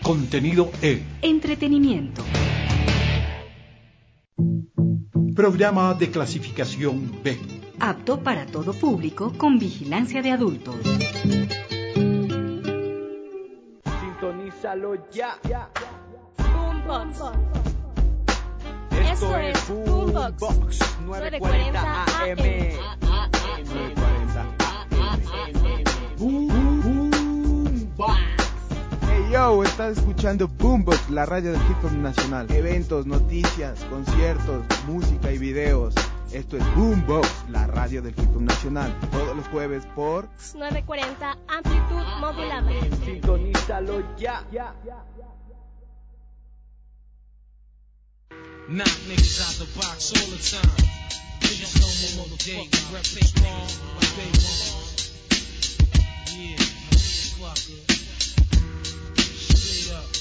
Contenido E. Entretenimiento. Programa de clasificación B. Apto para todo público con vigilancia de adultos. Sintonízalo ya. Boombox. Esto es Boombox 940 AM. 940 AM. Boombox. Hey yo, estás escuchando Boombox, la radio del hip hop nacional. Eventos, noticias, conciertos, música y videos. Esto es Boombox, la radio del hip hop nacional. Todos los jueves por 940 amplitud modulada. Sintonízalo ya. Knock niggas out the box all the time. Niggas know more day. We rep they small, like they bombs. Yeah, motherfucker. Straight up.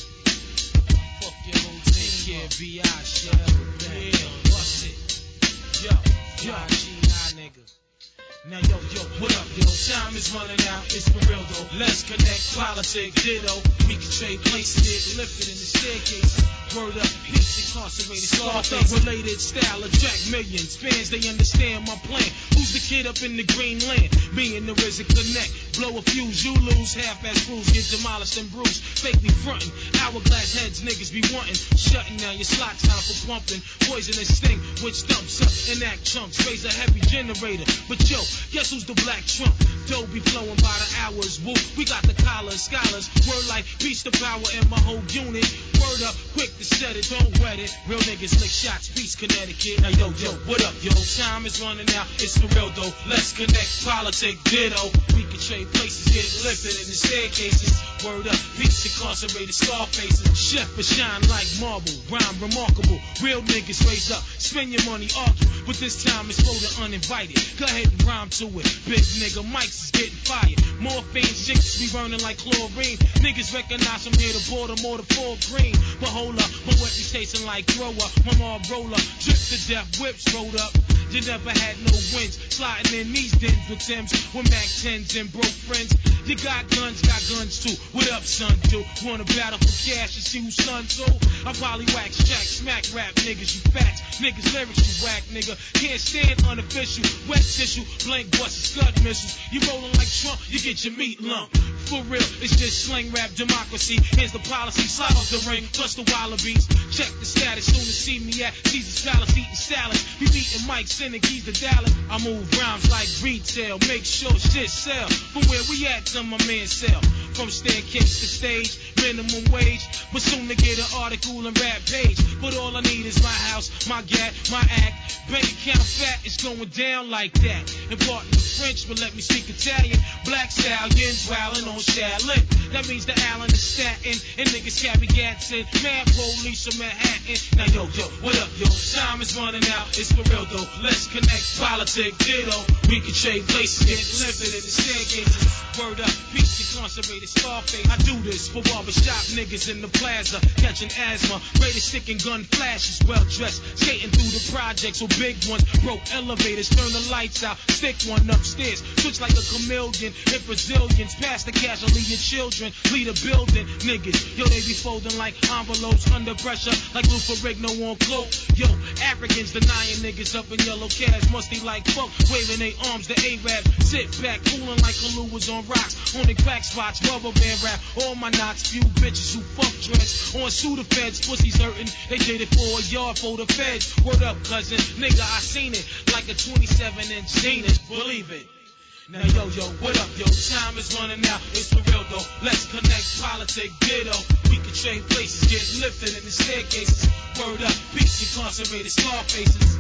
Fuck your whole team. Yeah, B.I. shit. Yeah, bust it. Yo, G.I. nigga. Now yo, what up, yo? Time is running out, it's for real though. Let's connect, politic, ditto. We can trade places, get lifted in the staircase. Word up, peace, incarcerated, Scarface. Related style, attract millions. Fans, they understand my plan. Who's the kid up in the green land? Me and the RZA connect. Blow a fuse, you lose. Half-ass crews get demolished and bruised. Fake me frontin'. Hourglass heads, niggas be wantin'. Shutting down your slot, time for pumping. Poisonous sting, which dumps up and act chunks. Raise a heavy generator. But yo, guess who's the black Trump? Dough be flowing by the hours. Woo, we got the collars, scholars. Word like peace to power in my whole unit. Word up, quick to set it, don't wet it. Real niggas lick shots, peace, Connecticut. Now yo, what up, yo? Time is running out, it's for real though. Let's connect, politic, ditto. We can trade places, get lifted in the staircases. Word up, peace, incarcerated, Scarfaces. Chef but shine like marble, rhyme remarkable. Real niggas raise up, spend your money, argue. But this time it's for the uninvited. Go ahead and rhyme to it. Big nigga Mike's is getting fired. Morphine chicks be burning like chlorine. Niggas recognize from here to Baltimore to Fort Greene. But hold up, my reputation like thrower. My mom roller, drip to death, whips rolled up. You never had no wins. Sliding in these dens with Timbs, with Mac 10s and broke friends. You got guns too. What up, son, dude? Wanna battle for cash and see who's son, so? I probably wax, jack, smack rap niggas, you facts. Niggas lyrics, you whack, nigga. Can't stand unofficial. Wet tissue, blank busts, scud missiles. You rolling like Trump, you get your meat lumped. For real, it's just slang rap democracy. Here's the policy, slide off the ring, plus the wallabies. Check the status, soon to see me at Caesar's Palace eating salads. We beating Mike, sending keys to Dallas. I move rhymes like retail, make sure shit sell. From where we at to my man sell. From staircase to stage, minimum wage. But soon to get an article and rap page. But all I need is my house, my gat, my act. Bank account fat, it's going down like that. And pardon the French, but let me speak Italian. Black stallions wildin' on Shaolin. That means the Allen is Staten. And niggas carry gats in. Mad police from Manhattan. Now yo, what up, yo? Time is running out, it's for real though. Let's connect, politic, ditto. We can trade places, get lifted in the staircases. Word up, peace, incarcerated, Scarface. I do this for barbershop niggas in the plaza. Catching asthma, greatest stick and gun flashes. Well dressed, skating through the projects with big ones. Broke elevators, turn the lights out. Stick one upstairs, switch like a chameleon. Hit Brazilians, pass the cash and leave your children. Lead a building, niggas. Yo, they be folding like envelopes under pressure. Like Lou Ferrigno on cloak. Yo, Africans denying niggas up in yellow cash. Musty like fuck, waving their arms to A-Rap. Sit back, fooling like Kalu was on rocks. On the crack spots, rubber band rap. All my knots, few bitches who fuck dreads. On Sudafeds, pussies hurting. They did it for a yard for the feds. Word up, cousin, nigga, I seen it. Like a 27-inch Zenith, believe it. Now yo, what up, yo? Time is running out, it's for real though. Let's connect, politic, ditto. We can trade places, get lifted in the staircases. Word up, peace, incarcerated, Scarfaces.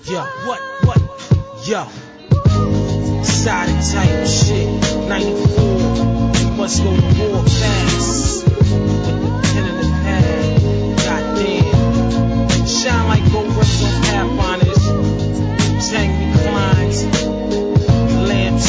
Yo, what? Yo. Exotic type shit. 94. We must go to war fast. With the pen and the pad. Goddamn. Shine like gold rims on Pathfinders. Tang reclines. Lamps.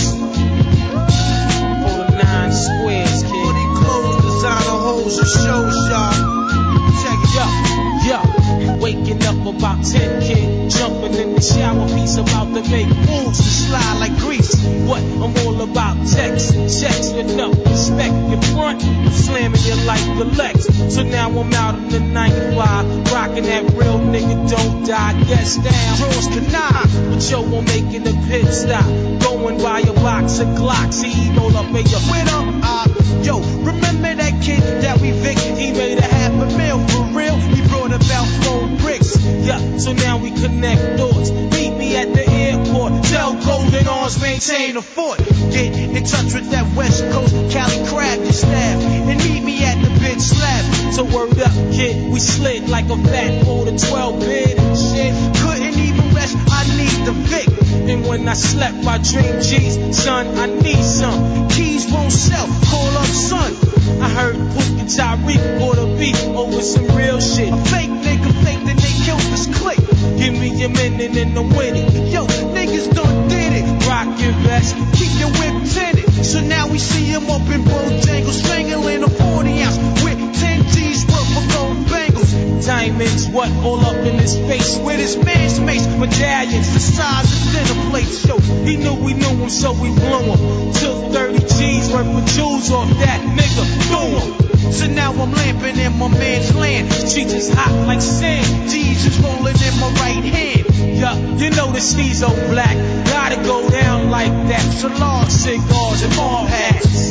For the 9 squares, kid. Money clothes, designer hoes and shows, y'all. Check it out. Yo, waking up about 10, kid. Jumping in the shower, piece about to make moves to slide like grease. What? I'm all about text and checks with enough respect. In front, I'm slamming you like the Lex. So now I'm out in the 95, rocking that real nigga don't die. Guess down, draws canine. But yo, I'm making a pit stop. Going by a box of Glocks. He roll up in your winner. Yo, remember that kid that we Vic? He made $500,000 for real. He brought about 4 bricks. Yeah, so now we connect doors. Meet me at the airport. Tell Golden Arms maintain a fort. Get in touch with that West Coast Cali crab, your staff, and meet me at the bitch slab. So word up, kid, we slid like a fat 4 to 12 bid and shit. Couldn't even rest, I need the Vic. And when I slept, I dreamed G's, son, I need some. Keys won't sell, call up son. I heard Pook and Tyreek bought a beef over some real shit. A fake nigga fake, then they killed this clique. Give me your minute and I'm winning. Yo, niggas done did it. Rock your vest, keep your whip tinted. So now we see him up in Bojangles, strangling a 40 ounce with 10 G's worth of gold bangles. Diamonds, what all up in his face? With his man's mace, medallions the size of dinner plates. Yo, he knew we knew him, so we blew him. Took 30 G's worth of jewels off that nigga, threw him. So now I'm lamping in my man's land. Streets is hot like sand. G's is rolling in my right hand. Yeah, you know the Steezo black. Gotta go down like that. Salon cigars and ball hats.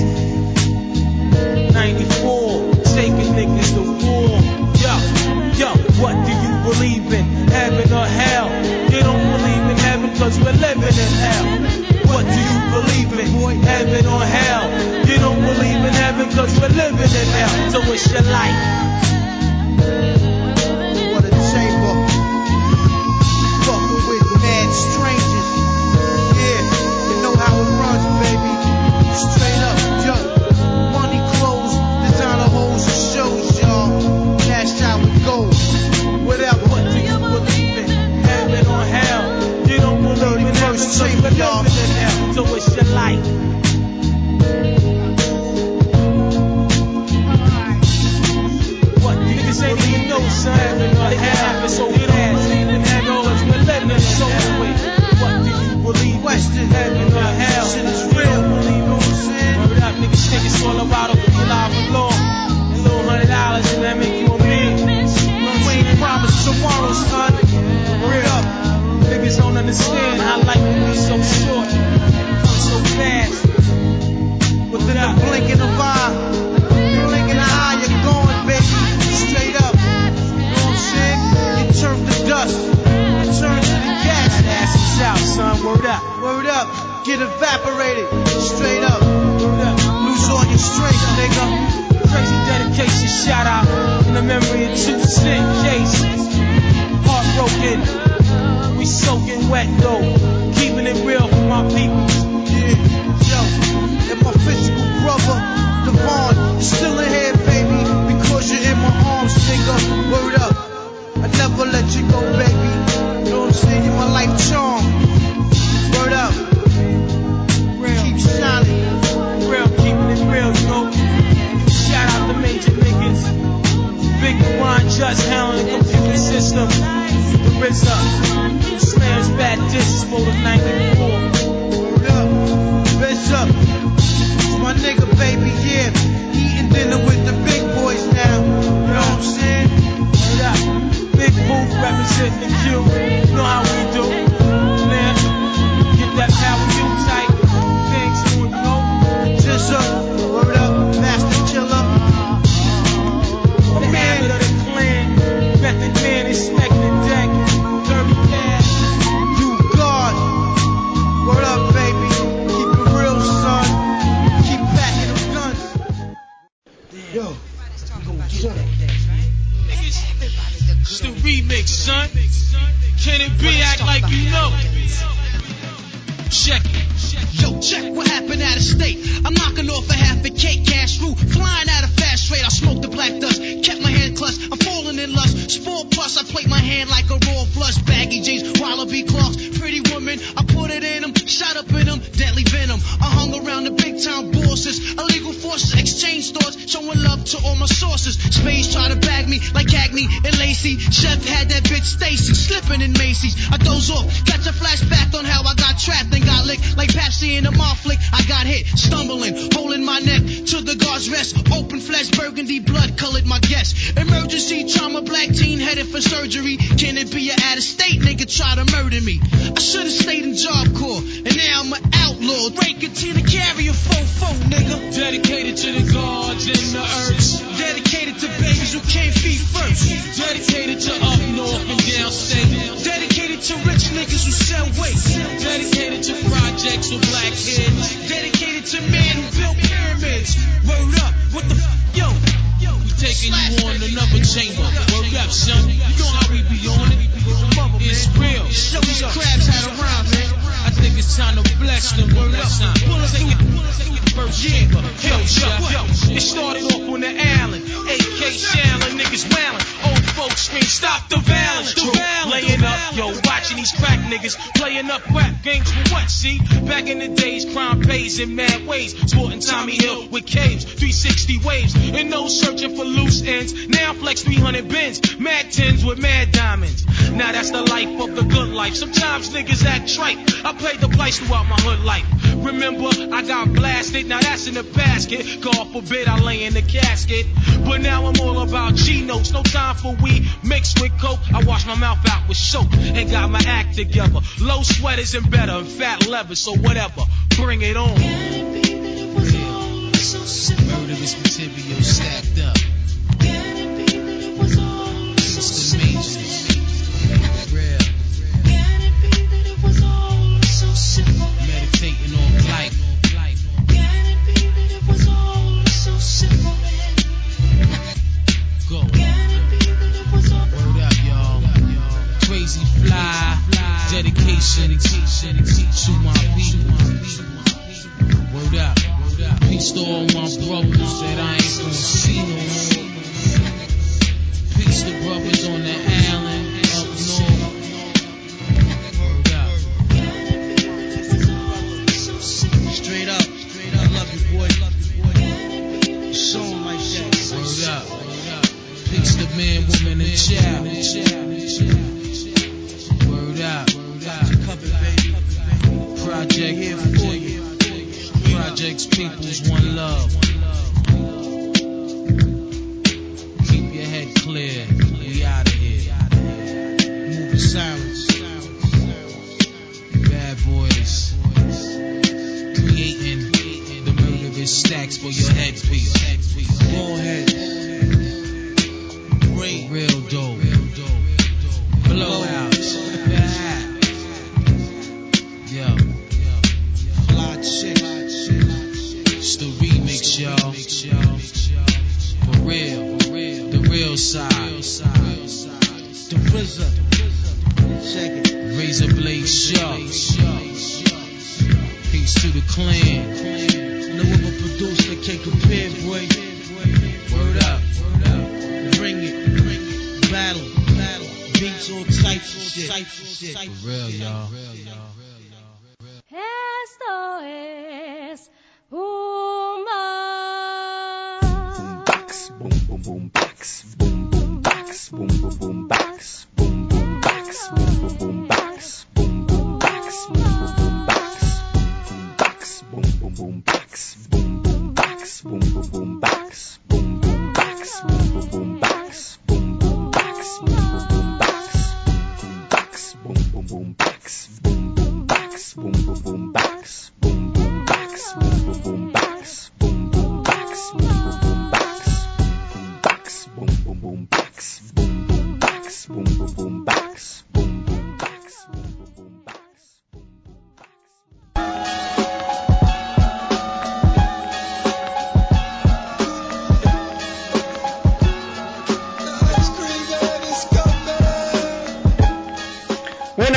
94, taking niggas to war. Yo, what do you believe in? Heaven or hell? You don't believe in heaven cause we're living in hell. What do you believe in? Heaven or hell? You don't believe in heaven cause we're living in hell. So it's your life. What a chamber. Fucking with mad strangers. Yeah, you know how it runs, baby. Straight up, yo. Money clothes, designer hoes and shows, y'all. Cash out with gold. Whatever. What do you believe in? Heaven or hell? You don't believe in heaven cause we're living in hell. So it's your life. What? Niggas ain't even know, son. Heaven or hell? So fast. Even heaven cause we're living in so way. What do you believe in? Question. Heaven or hell? Shit is real. Believe in what I'm saying? Word up, niggas think it's all about a feel out for law. A little $100 and that make you a man. We ain't promised tomorrow, son. Word up. Niggas don't understand how life can be so short. So fast. Within the blink of an eye, you're gone, baby. Straight up. You know what I'm saying? You turn to dust. You turn to the gas. That ass is out, son. Word up. Word up. Get evaporated. Straight up. Word up. Lose all your strength, nigga. Crazy dedication shout out in the memory of 2 Cent Case. Heartbroken. We soaking wet though. Keeping it real for my people. Yeah, yo, and my physical brother, Devon, is still in here, baby, because you're in my arms, nigga. Word up, I never let you go, baby. You know what I'm saying? You're my life charm. Word up, Real. keep shining. Real, keeping it real, yo. Shout out the major niggas. Big Ron, Just Helen, the computer system. The RZA. Slams bad discs for the 94. Word up, raise up. It's my nigga, baby, yeah. Eating dinner with the big boys now. You know what I'm saying? Word up. Big Booth representing the Q. You know how we do. Man, get that power you tight. Thanks, you know. Just up, word up, master killer. The man of the clan. Method man, inspect the deck. Dirty cash. You God. Word up, baby. Keep it real, son. Keep packing them guns. Yo, we gon' get that. Niggas, It's the remix, son. Can it be act like you know? Check it. Yo, check what happened out of state. I'm knocking off a half a cake, cash route, flying out of fast rate. I smoked the black dust, kept my hand clutched. I'm falling in lust. Sport plus, I plate my hand like a raw flush. Baggy jeans, Wallaby Clarks, pretty woman. I put it in them, shot up in them, deadly venom. I hung around the big town bosses, illegal forces, exchange stores, showing love to all my sources. Spades try to bag me like Cagney and Lacey. Chef had that bitch Stacy, slipping in Macy's. I doze off, catch a flashback on how I got trapped and got licked like Pepsi in a mouth flick. I got hit, stumbling, holding my neck to the guard's rest. Open flesh, burgundy blood colored my guest. Emergency trauma, black teen headed for surgery. Can it be a out of state nigga try to murder me? I should've stayed in Job Corps, and now I'm an outlaw. Breaking to the carrier, fofo, nigga. Dedicated to the gods and the earth. Dedicated to babies who can't feed first. Dedicated to up north and downstate. Dedicated to rich niggas who sell waste. Dedicated to projects with black kids. Dedicated to men who built pyramids. Word up, what the yo? We taking you on another chamber. Word up, son. You know how we be on it. It's real. Show these crabs how to rhyme, man. I think it's time to bless them. Word up, son. Take it first chamber. Yo, it started off on the island. AK Shallon, niggas wailing. Old folks scream, stop the violence. Laying up, yo, watching these crack niggas playing up rap games for what? See, back in the days, crime pays in mad ways. Sporting Tommy Hill with caves, 360 waves, and no searching for loose ends. Now flex 300 bins, mad tins with mad diamonds. Now that's the life of the good life. Sometimes niggas act trite. I paid the price throughout my hood life. Remember, I got blasted. Now that's in the basket. God forbid I lay in the casket. But now I'm all about G-notes. No time for weed mixed with coke. I wash my mouth out with soap and got my act together. Low sweaters and better and fat leather. So whatever, bring it on. Murderous material stacked up. It's the majors. Real. Meditating on life. Go. Word up, y'all. Crazy fly. Dedication to my people. Word up. Peace to all my brothers that I ain't gonna see no more. Peace to brothers on the island up north. Word up. Straight up. I love you, boy. Show 'em like that. Word up. Peace to man, woman, and child. Word up. Cover, baby. Project here for you. Projects, peoples, one love. Keep your head clear. We out of here. Move in silence. Bad boys. Creating the murderous stacks for your headpiece. Ballhead. Great. Real dope. Blowouts. Yo. Fly chick. It's the remix, y'all. For real. The real side. The RZA. Check it. Razor Blade Show. Peace to the clan. No other producer can compare, boy. Word up. Bring it. Battle. Beats all types of shit. For real, y'all. Esto es Boombox. Boom boom boom box. Boom boom box. Boom boom boom box. Boom boom box. Boom boom boom box. Boom boom box. Boom boom boom box. Boom boom boom box. Boom boom box. Boom boom boom box. Boom boom box. Boom boom boom box. Boom boom box. Boom boom boom box. Boom boom boom box. Boom boom box. Boom boom boom box. Boom boom box. Boom boom boom box. Boom boom box. Boom boom boom box. Boom boom boom box. Boom boom box. Boom boom boom box. Boom boom box. Boom boom boom box. Scream at us, come back.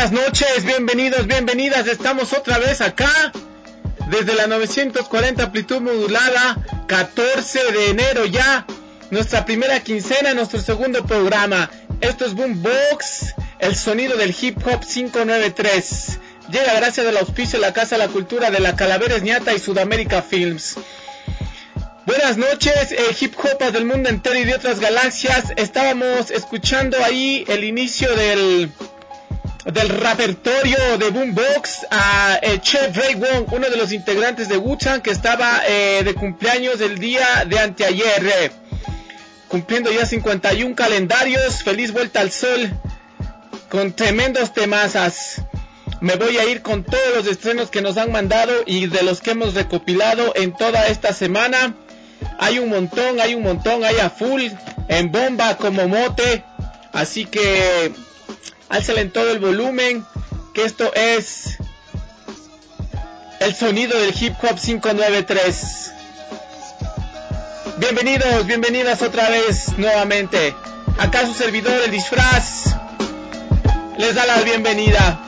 Buenas noches, bienvenidos, bienvenidas. Estamos otra vez acá desde la 940 amplitud modulada, 14 de enero ya, nuestra primera quincena, nuestro segundo programa. Esto es Boombox, el sonido del hip hop 593. Llega gracias al auspicio de la Casa de la Cultura de la Calaveras Ñata y Sudamérica Films. Buenas noches, hip hopas del mundo entero y de otras galaxias. Estábamos escuchando ahí el inicio del repertorio de Boombox a Chef Ray Wong, uno de los integrantes de Wu-Tang, que estaba de cumpleaños el día de anteayer, cumpliendo ya 51 calendarios. Feliz vuelta al sol con tremendos temazas. Me voy a ir con todos los estrenos que nos han mandado y de los que hemos recopilado en toda esta semana. Hay un montón, hay a full, en bomba como mote, así que álzale en todo el volumen, que esto es el sonido del hip hop 593. Bienvenidos, bienvenidas otra vez, nuevamente. Acá su servidor, el disfraz, les da la bienvenida.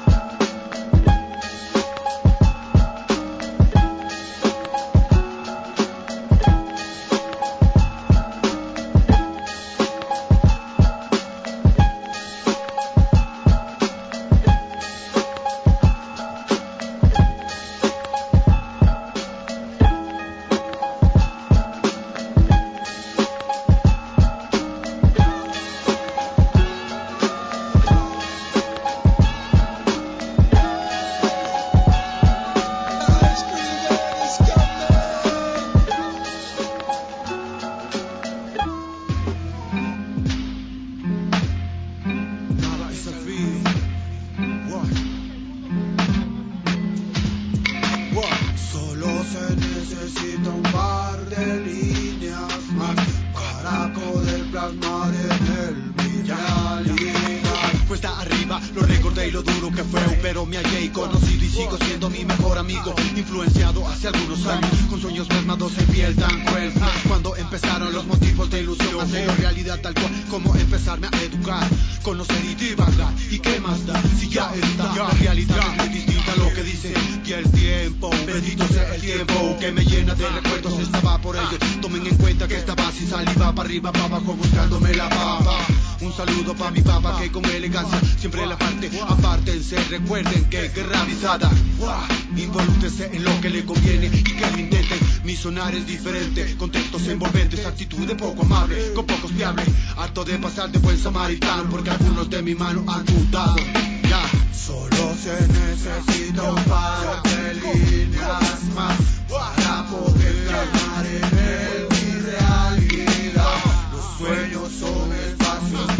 Es diferente, contextos envolventes, actitud de poco amable, con pocos fiables, harto de pasar de buen samaritano, porque algunos de mi mano han dudado. Ya, solo se necesita un par de líneas más para poder calmar en él mi realidad. Los sueños son espacios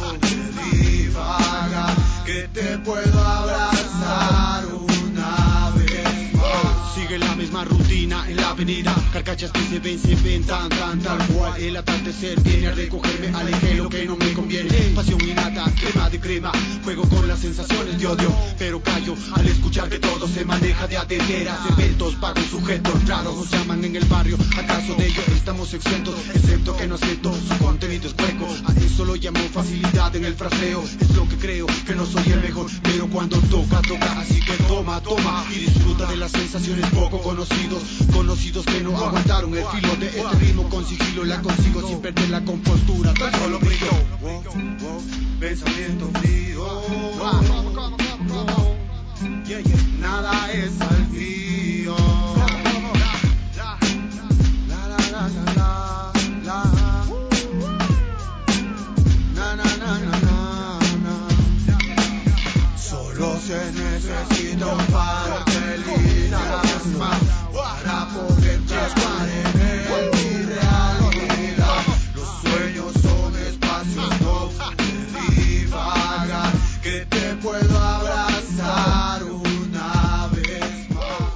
donde divaga, que te puedo abrazar una vez más. Sigue la misma rutina en la avenida, carcachas que se ven, se inventan tal cual. El atardecer viene a recogerme, alejé lo que no me conviene. Pasión innata, crema de crema, juego con las sensaciones de odio, pero callo al escuchar que todo se maneja de atenderas. Eventos, pago sujetos raros, nos llaman en el barrio, ¿acaso de ello estamos exentos? Excepto que no acepto, su contenido es hueco, a eso lo llamo facilidad en el fraseo. Es lo que creo, que no soy el mejor, pero cuando toca, toca, así que toma, toma y disfruta de las sensaciones poco conocidos que no aguantaron el filo de este ritmo. Con sigilo la consigo sin perder la compostura, tan solo brillo. Pensamiento frío, nada es al frío. Solo se necesita un par de líneas más para poder plasmar en él mi realidad. Los sueños son espacios donde divagar, que te puedo abrazar una vez más.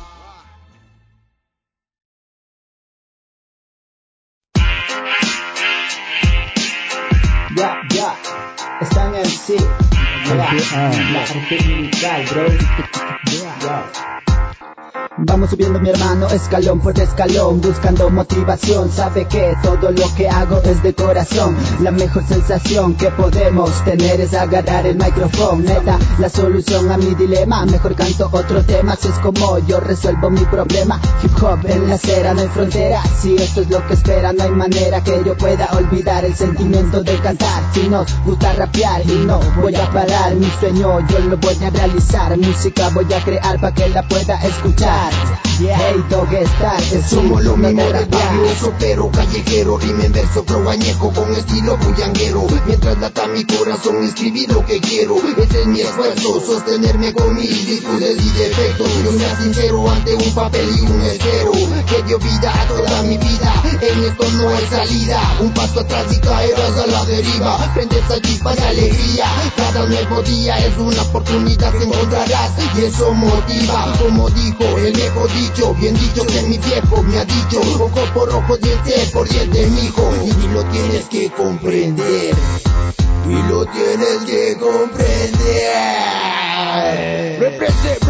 Ya, están en sí. La arte musical, bro. Vamos subiendo mi hermano, escalón por escalón, buscando motivación. Sabe que todo lo que hago es de corazón. La mejor sensación que podemos tener es agarrar el micrófono. Neta, la solución a mi dilema. Mejor canto otro tema, si es como yo resuelvo mi problema. Hip hop en la acera, no hay frontera. Si esto es lo que espera, no hay manera que yo pueda olvidar el sentimiento de cantar. Si nos gusta rapear y no voy a parar, mi sueño yo lo voy a realizar. Música voy a crear para que la pueda escuchar. Hey, Dogstar, somos lo mismo del barrio, sopero, callejero, rima en verso, flow añejo, con estilo bullanguero. Mientras lata mi corazón, escribir lo que quiero. Ese es mi esfuerzo, sostenerme con mis virtudes y defectos. Yo me sincero ante un papel y un esfero que dio vida a toda mi vida. En esto no hay salida, un paso atrás y caerás a la deriva. Prende esa chispa de alegría, cada nuevo día es una oportunidad que encontrarás y eso motiva. Como dijo el viejo dicho, bien dicho que mi viejo me ha dicho, ojo por ojo, diente por diente, mijo. Y lo tienes que comprender, y lo tienes que comprender. Represent,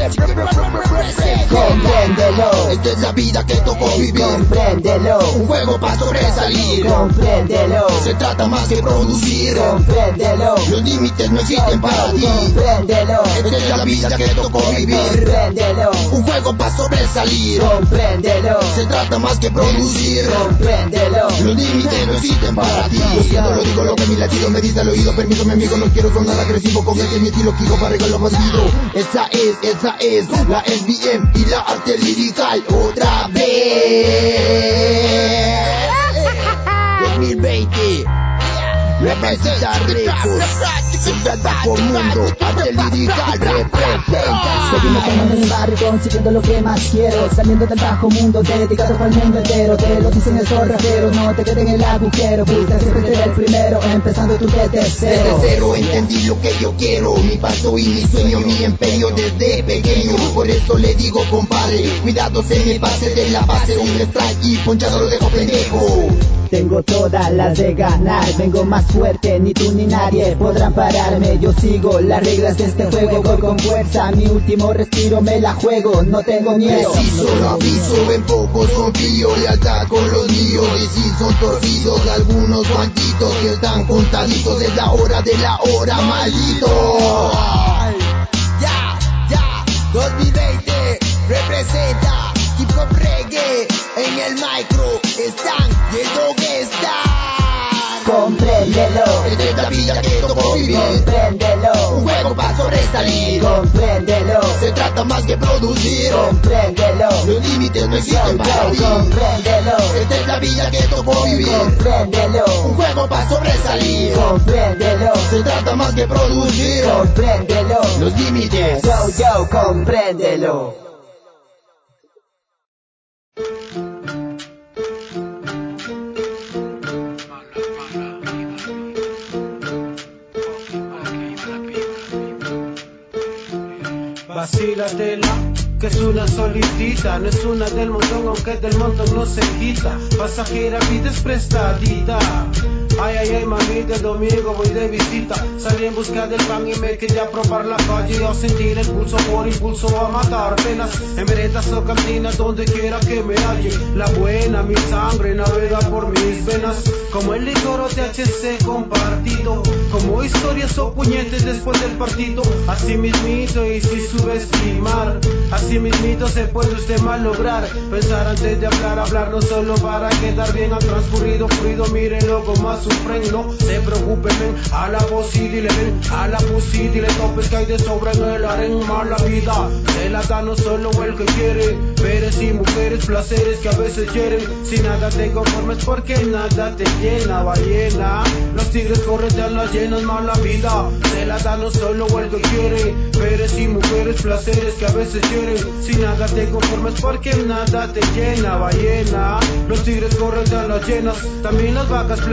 compréndelo. Esta es la vida que tocó vivir. Compréndelo. Un juego para sobresalir. Compréndelo. Se trata más que producir. Compréndelo. Los límites no existen para ti. Compréndelo. Esta es la vida que tocó vivir. Compréndelo. Un juego para sobresalir. Compréndelo. Se trata más que producir. Compréndelo. Los límites no existen para ti. Lo siento, lo digo, lo que mi latido me dice al oído. Permiso, mi amigo, no quiero sonar agresivo. Con este mi estilo quiero para regalar los bandidos. Esa es la SBM y la arte lirical otra vez. 2020 Representa Records, sembrando por mundo, arte lirical representa. Seguimos tomando en el barrio, consiguiendo lo que más quiero. Saliendo del bajo mundo, dedicado para el mundo entero. Te lo dicen estos raperos, no te queden en el agujero. Busca siempre ser el primero, empezando tú desde cero. Desde cero entendí lo que yo quiero, mi paso y mi sueño, mi empeño desde pequeño. Por eso le digo, compadre, cuidado se me pase de la base. Un strike y ponchado lo dejo pendejo. Tengo todas las de ganar, vengo más fuerte, ni tú ni nadie podrán pararme. Yo sigo las reglas de este juego, voy con fuerza, mi último respiro me la juego, no tengo miedo. Preciso, no aviso, en poco confío, lealtad con los míos. Y si son torcidos algunos banditos que están contaditos, es la hora de la hora, maldito. Ya, 2020 representa hip hop reggae. En el micro están y el Dogstar. Compréndelo. Esta es la vida que tocó vivir. Compréndelo. Un juego para sobresalir. Compréndelo. Se trata más que producir. Compréndelo. Los límites no existen para ti. Compréndelo. Esta es la vida que tocó vivir. Compréndelo. Un juego para sobresalir. Compréndelo. Se trata más que producir. Compréndelo. Los límites. Yo, compréndelo. Vacílatela, que es una solitita, no es una del montón, aunque del montón no se quita. Pasajera, pides prestadita. Ay, mami, de domingo voy de visita. Salí en busca del pan y me quería probar la calle. A sentir el pulso por impulso, a matar penas. En veredas o cantinas, donde quiera que me halle. La buena, mi sangre navega por mis venas. Como el licor o THC compartido. Como historias o puñetes después del partido. Así mismito y sin subestimar. Así mismito se puede usted malograr. Pensar antes de hablar no solo para quedar bien. Ha transcurrido fluido, mírenlo con más no se preocupen, ven a la posi, dile ven a la pussy, dile topes que hay de sobra en el aren. Mala vida se la da no solo el que quiere, peres y mujeres, placeres que a veces hieren. Si nada te conformes porque nada te llena, ballena. Los tigres corren ya las llenas, mala vida se la da no solo el que quiere, peres y mujeres, placeres que a veces hieren. Si nada te conformes porque nada te llena, ballena. Los tigres corren ya las llenas, también las vacas plagas porque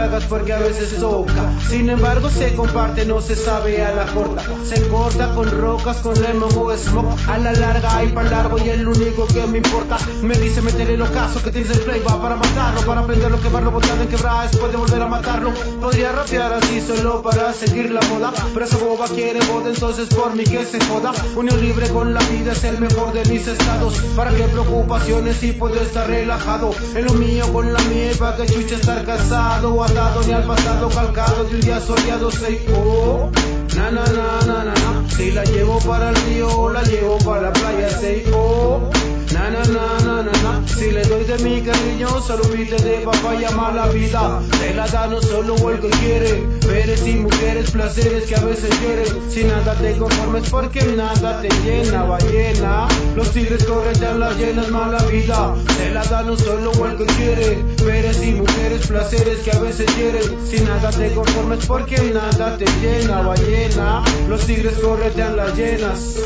porque a veces toca. Sin embargo se comparte, no se sabe a la corta. Se corta con rocas, con lemon o smoke. A la larga hay para largo y es lo único que me importa. Me dice meter el ocaso que tienes el play, va para matarlo, para aprenderlo, quemarlo, botarlo en quebrada después de volver a matarlo. Podría rapear así solo para seguir la moda, pero esa boba quiere boda, entonces por mí que se joda. Unión libre con la vida es el mejor de mis estados. ¿Para qué preocupaciones si puedo estar relajado? En lo mío con la mía y para que chucha estar casado, atado ni al pasado calcado de un día soleado. Say oh, na na na na na na. Si la llevo para el río o la llevo para la playa. Say oh, na na na na na na. Si le doy de mi cariño, solo pide de papaya, mala vida. Te la da no solo el que quiere. Veres y mujeres, placeres que a veces quieren. Si nada te conformes porque nada te llena, ballena. Los tigres corren las llenas, mala vida. Te la da no solo el que quiere. Veres y mujeres, placeres que a veces quieren. Si nada te conformes porque nada te llena, ballena. Los tigres corren las llenas.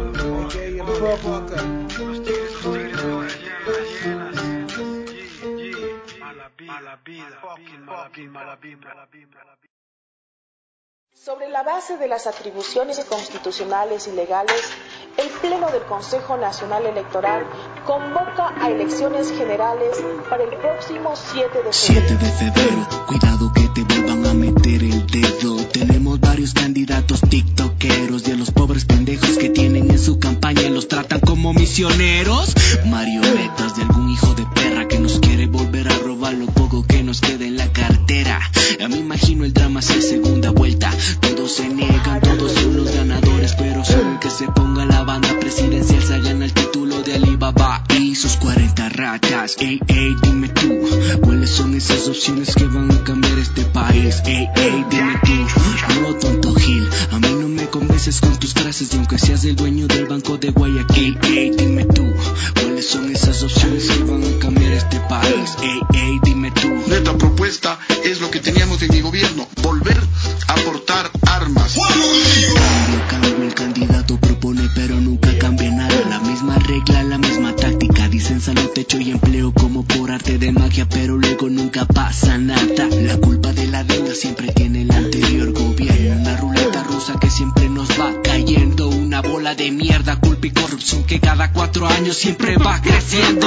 Sobre la base de las atribuciones constitucionales y legales, el Pleno del Consejo Nacional Electoral convoca a elecciones generales para el próximo 7 de febrero. 7 de febrero, cuidado que te vuelvan a meter el dedo. Tenemos varios candidatos tiktokeros y a los pobres pendejos que tienen en su campaña los tratan como misioneros. Marionetas de algún hijo de perra que nos quiere volver a robar lo poco que nos queda en la cartera. Ya me imagino el drama hacia segunda vuelta. Todos se niegan, todos son los ganadores, pero solo el que se ponga la banda presidencial se gana el título de Alibaba y sus 40 ratas. Ey, ey, dime tú, ¿cuáles son esas opciones que van a cambiar este país? Ey, ey, dime tú, no tonto Gil, a mí no me convences con tus frases, aunque seas el dueño del banco de Guayaquil. Ey, dime tú, ¿cuáles son esas opciones que van a cambiar este país? Ey, ey, dime tú. Nuestra propuesta es lo que teníamos en mi gobierno, volver a aportar armas. Cambio, el candidato propone pero nunca cambia nada. La misma regla, la misma táctica. Dicen salud, techo y empleo como por arte de magia, pero luego nunca pasa nada. La culpa de la deuda siempre tiene el anterior gobierno. Una ruleta rusa que siempre nos va cayendo. Una bola de mierda, culpa y corrupción que cada 4 años siempre va creciendo.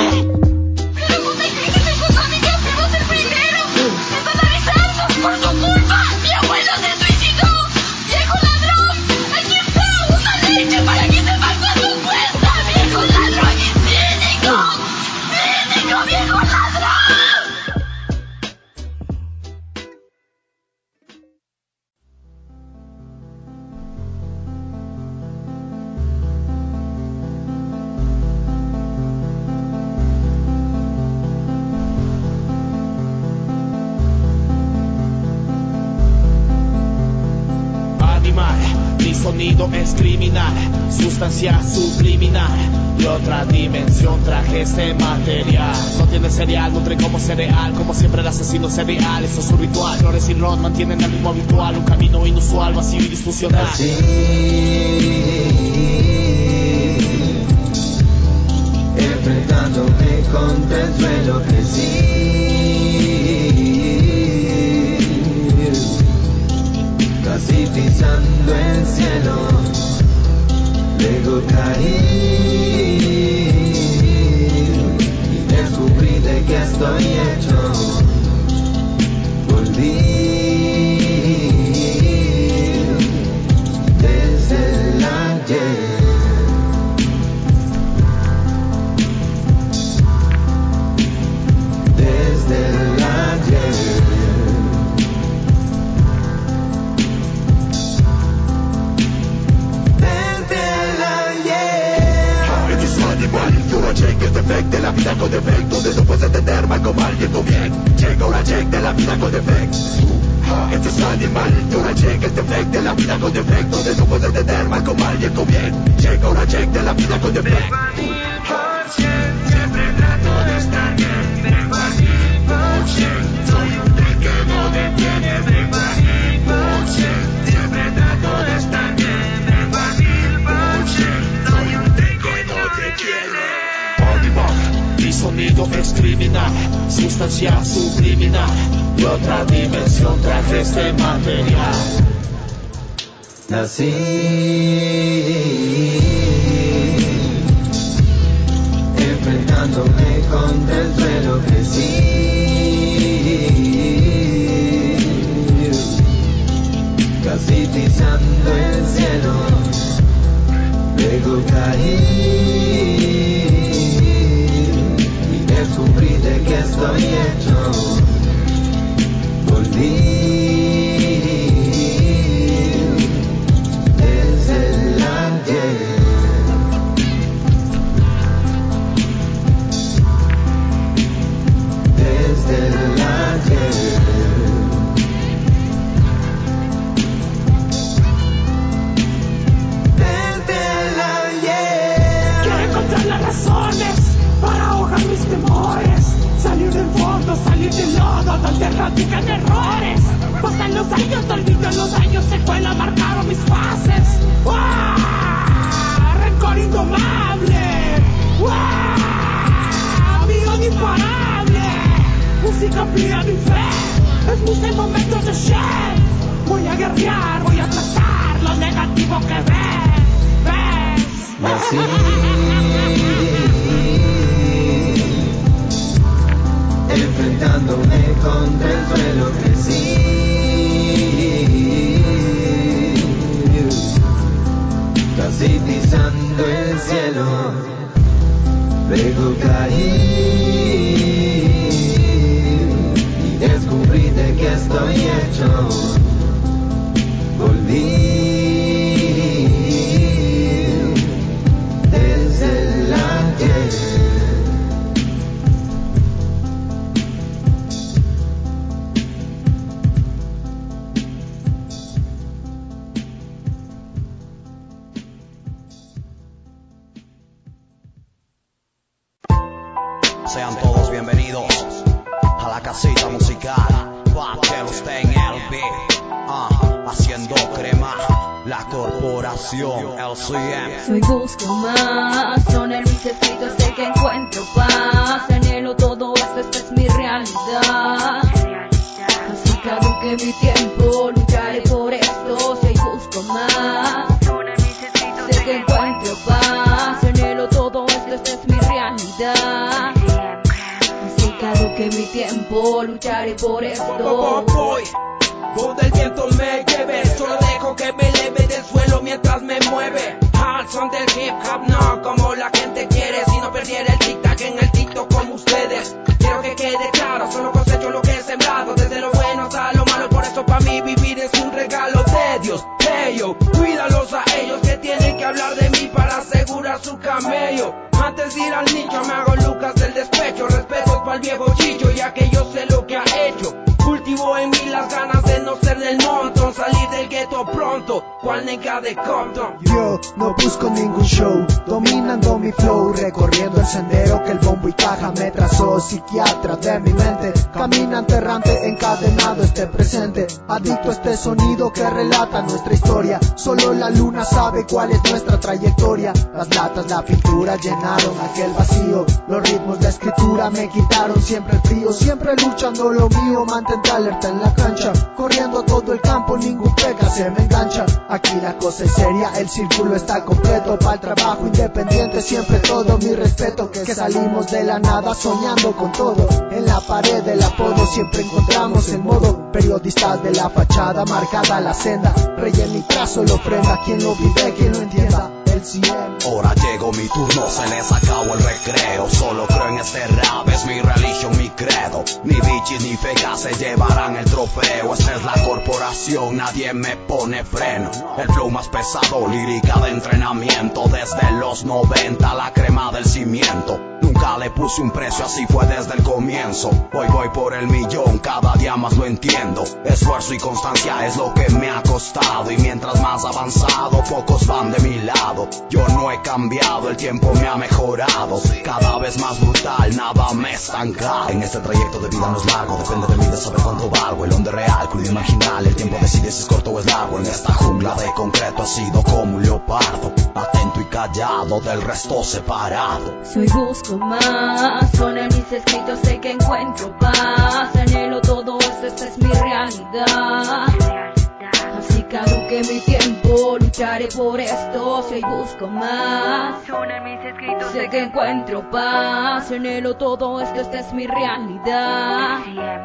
¡Por tu culpa! ¡Mi abuelo se suicidó! ¡Viejo ladrón! ¡Aquí está una leche para que sepas cuánto cuesta! ¡Viejo ladrón y cínico! ¡Cínico, viejo ladrón! Sonido es criminal, sustancia subliminal y otra dimensión traje este material. No tiene cereal, nutre como cereal, como siempre el asesino serial. Eso es su ritual, Flores y Ron mantienen el ritmo habitual, un camino inusual, vacío y disfuncional. Así, enfrentándome contra el suelo crecí, casi pisando el cielo, luego caí y descubrí de qué estoy hecho. Volví desde el ayer. Desde el ayer. Check es defect de la vida con defecto. De no puedes entender mal con mal, bien con bien. Llega una check de la vida con defecto. Este es animal, una check es defect de la vida con defecto. De no puedes entender mal con mal, bien con bien. Llega una check de la vida con defecto. Siempre trato de estar bien. Vengo aquí, soy un tren que no detiene. Vengo aquí, siempre trato de estar bien. Vengo aquí, soy un tren que no detiene. Mi sonido es criminal, sustancia subliminal y otra dimensión traje este material. Nací enfrentándome contra el suelo, crecí casi pisando el cielo, luego caí y descubrí de qué estoy hecho, volví practican errores. Pasan los años, olvidan los años, secuela marcaron mis fases. ¡Uah! Rencor indomable. ¡Uah! Mi odio imparable. Música amplía mi fe. Es música en momentos de shit. Voy a guerrear, voy a aplastar lo negativo que ves. Nací enfrentándome contra el suelo, crecí casi pisando el cielo, luego caí y descubrí de qué estoy hecho, volví desde el ayer. Sean todos bienvenidos a la casita musical, Pachelo está en el beat, haciendo crema, la corporación LCM. Soy busco más, son en mis escritos sé que encuentro paz, anhelo todo esto, esta es mi realidad. Así caduque mi tiempo, lucharé por esto, soy busco más. Sé que encuentro paz, anhelo todo esto, esta es mi realidad. Así caduque mi tiempo, lucharé por esto. Voy donde el viento me lleve, solo dejo que me eleve del suelo mientras me mueve. Al son del hip hop, no como la gente quiere, si no perdiera el tic-tac en el TikTok como ustedes. Quiero que quede claro, solo cosecho lo que he sembrado, desde lo bueno hasta lo malo, por eso para mí vivir es un regalo de Dios. Hey yo, cuídalos a ellos que tienen que hablar de mí para asegurar su camello. Antes de ir al nicho me hago Lucas del despecho, respeto para el viejo Chicho ya que yo sé lo que ha hecho. Cultivo en mí las ganas de no ser del montón, salir del gueto pronto, cual nega de Compton. Yo no busco ningún show, dominando mi flow, recorriendo el sendero que el bombo y caja me trazó. Psiquiatra de mi mente, caminante errante, encadenado este presente, adicto a este sonido que relata nuestra historia. Solo la luna sabe cuál es nuestra trayectoria. Las latas, la pintura llenaron aquel vacío, los ritmos, la escritura me quitaron siempre el frío. Siempre luchando lo mío, mantente alerta en la cancha, corriendo todo el campo, ningún peca se me engancha. Aquí la cosa es seria, el círculo está completo, para el trabajo independiente siempre todo mi respeto. Que salimos de la nada soñando con todo, en la pared del apodo siempre encontramos el modo. Periodistas de la fachada, marcada la senda, relleno y trazo lo ofrenda, quien lo vive, quien lo entienda. Ahora llegó mi turno, se les acabó el recreo. Solo creo en este rap, es mi religión, mi credo. Ni bichis ni fecas se llevarán el trofeo. Esta es la corporación, nadie me pone freno. El flow más pesado, lírica de entrenamiento. Desde los 90, la crema del cimiento. Nunca le puse un precio, así fue desde el comienzo. Hoy voy por el millón, cada día más lo entiendo. Esfuerzo y constancia es lo que me ha costado. Y mientras más avanzado, pocos van de mi lado. Yo no he cambiado, el tiempo me ha mejorado. Cada vez más brutal, nada me estanca. En este trayecto de vida no es largo, depende de mí de saber cuánto valgo. El hombre real, crudo y marginal, el tiempo decide si es corto o es largo. En esta jungla de concreto he sido como un leopardo, atento y callado, del resto separado. Soy busco más, son en mis escritos sé que encuentro paz, anhelo todo esto, realidad. Así caduque mi tiempo, lucharé por esto, si hoy busco más. Sé que encuentro paz, anhelo todo esto, esta es mi realidad.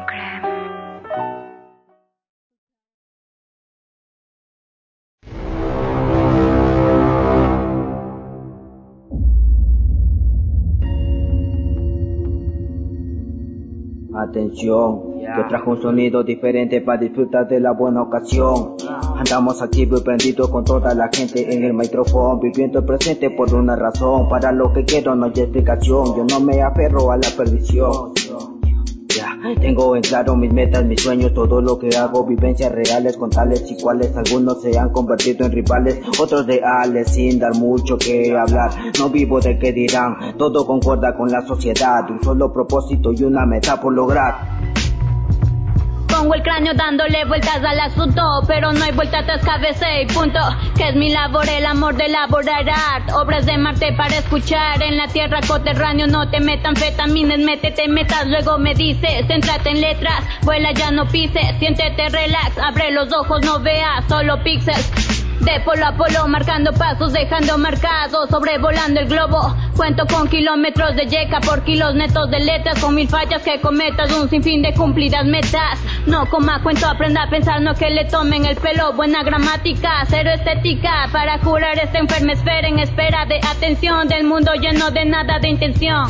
Atención, que trajo un sonido diferente para disfrutar de la buena ocasión. Andamos activos y prendidos con toda la gente en el micrófono, viviendo el presente por una razón. Para lo que quiero no hay explicación, yo no me aferro a la perdición. Tengo en claro mis metas, mis sueños, todo lo que hago, vivencias reales con tales y cuales. Algunos se han convertido en rivales, otros reales, sin dar mucho que hablar. No vivo de qué dirán, todo concuerda con la sociedad. Un solo propósito y una meta por lograr. Pongo el cráneo dándole vueltas al asunto, pero no hay vuelta atrás, cabecé y punto. Que es mi labor, el amor de elaborar art. Obras de Marte para escuchar, en la tierra coterráneo. No te metan fetamines, métete metas. Luego me dices, céntrate en letras. Vuela, ya no pises, siéntete relax. Abre los ojos, no veas, solo píxeles. De polo a polo, marcando pasos, dejando marcados, sobrevolando el globo. Cuento con kilómetros de yeca por kilos netos de letras, con 1000 fallas que cometas, un sinfín de cumplidas metas. No coma cuento, aprenda a pensar, no que le tomen el pelo. Buena gramática, cero estética, para curar esta enferma esfera en espera de atención del mundo lleno de nada de intención.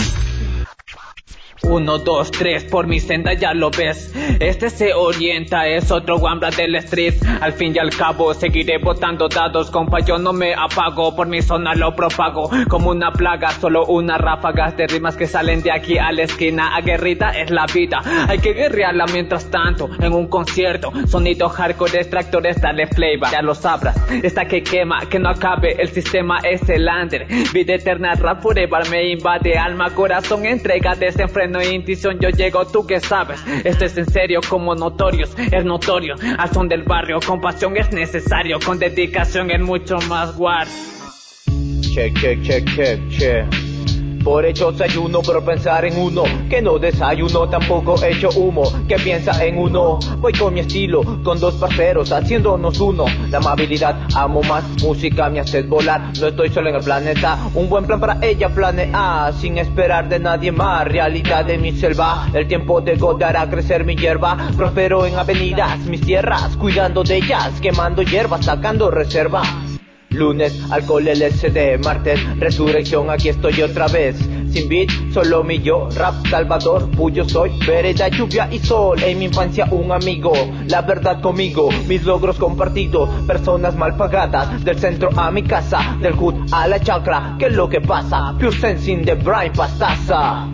1, 2, 3, por mi senda ya lo ves. Este se orienta, es otro Wambra del street. Al fin y al cabo seguiré botando dados, compa, yo no me apago. Por mi zona lo propago como una plaga, solo unas ráfagas de rimas que salen de aquí a la esquina. Aguerrida es la vida, hay que guerrearla mientras tanto. En un concierto, sonido hardcore, extractores, dale flavor. Ya lo sabrás, esta que quema, que no acabe, el sistema es el under. Vida eterna, rap forever, me invade alma, corazón, entrega, desenfreno e intuición. Yo llego, tú que sabes, esto es en serio como notorios, es notorio. Al son del barrio, con pasión es necesario, con dedicación es mucho más guard. Check, check, check, check, check. Por hecho soy uno, pero pensar en uno, que no desayuno, tampoco echo humo, que piensa en uno. Voy con mi estilo, con dos parceros, haciéndonos uno. La amabilidad, amo más, música me hace volar. No estoy solo en el planeta, un buen plan para ella planea, sin esperar de nadie más. Realidad de mi selva, el tiempo de God hará crecer mi hierba. Prospero en avenidas, mis tierras, cuidando de ellas, quemando hierbas, sacando reserva. Lunes, alcohol, LSD, martes, resurrección, aquí estoy otra vez. Sin beat, solo mi yo, rap, Salvador, Puyo soy, vereda, lluvia y sol. En mi infancia un amigo, la verdad conmigo, mis logros compartidos. Personas mal pagadas, del centro a mi casa, del hood a la chacra. ¿Qué es lo que pasa? Pure sensing de Brian Pastaza.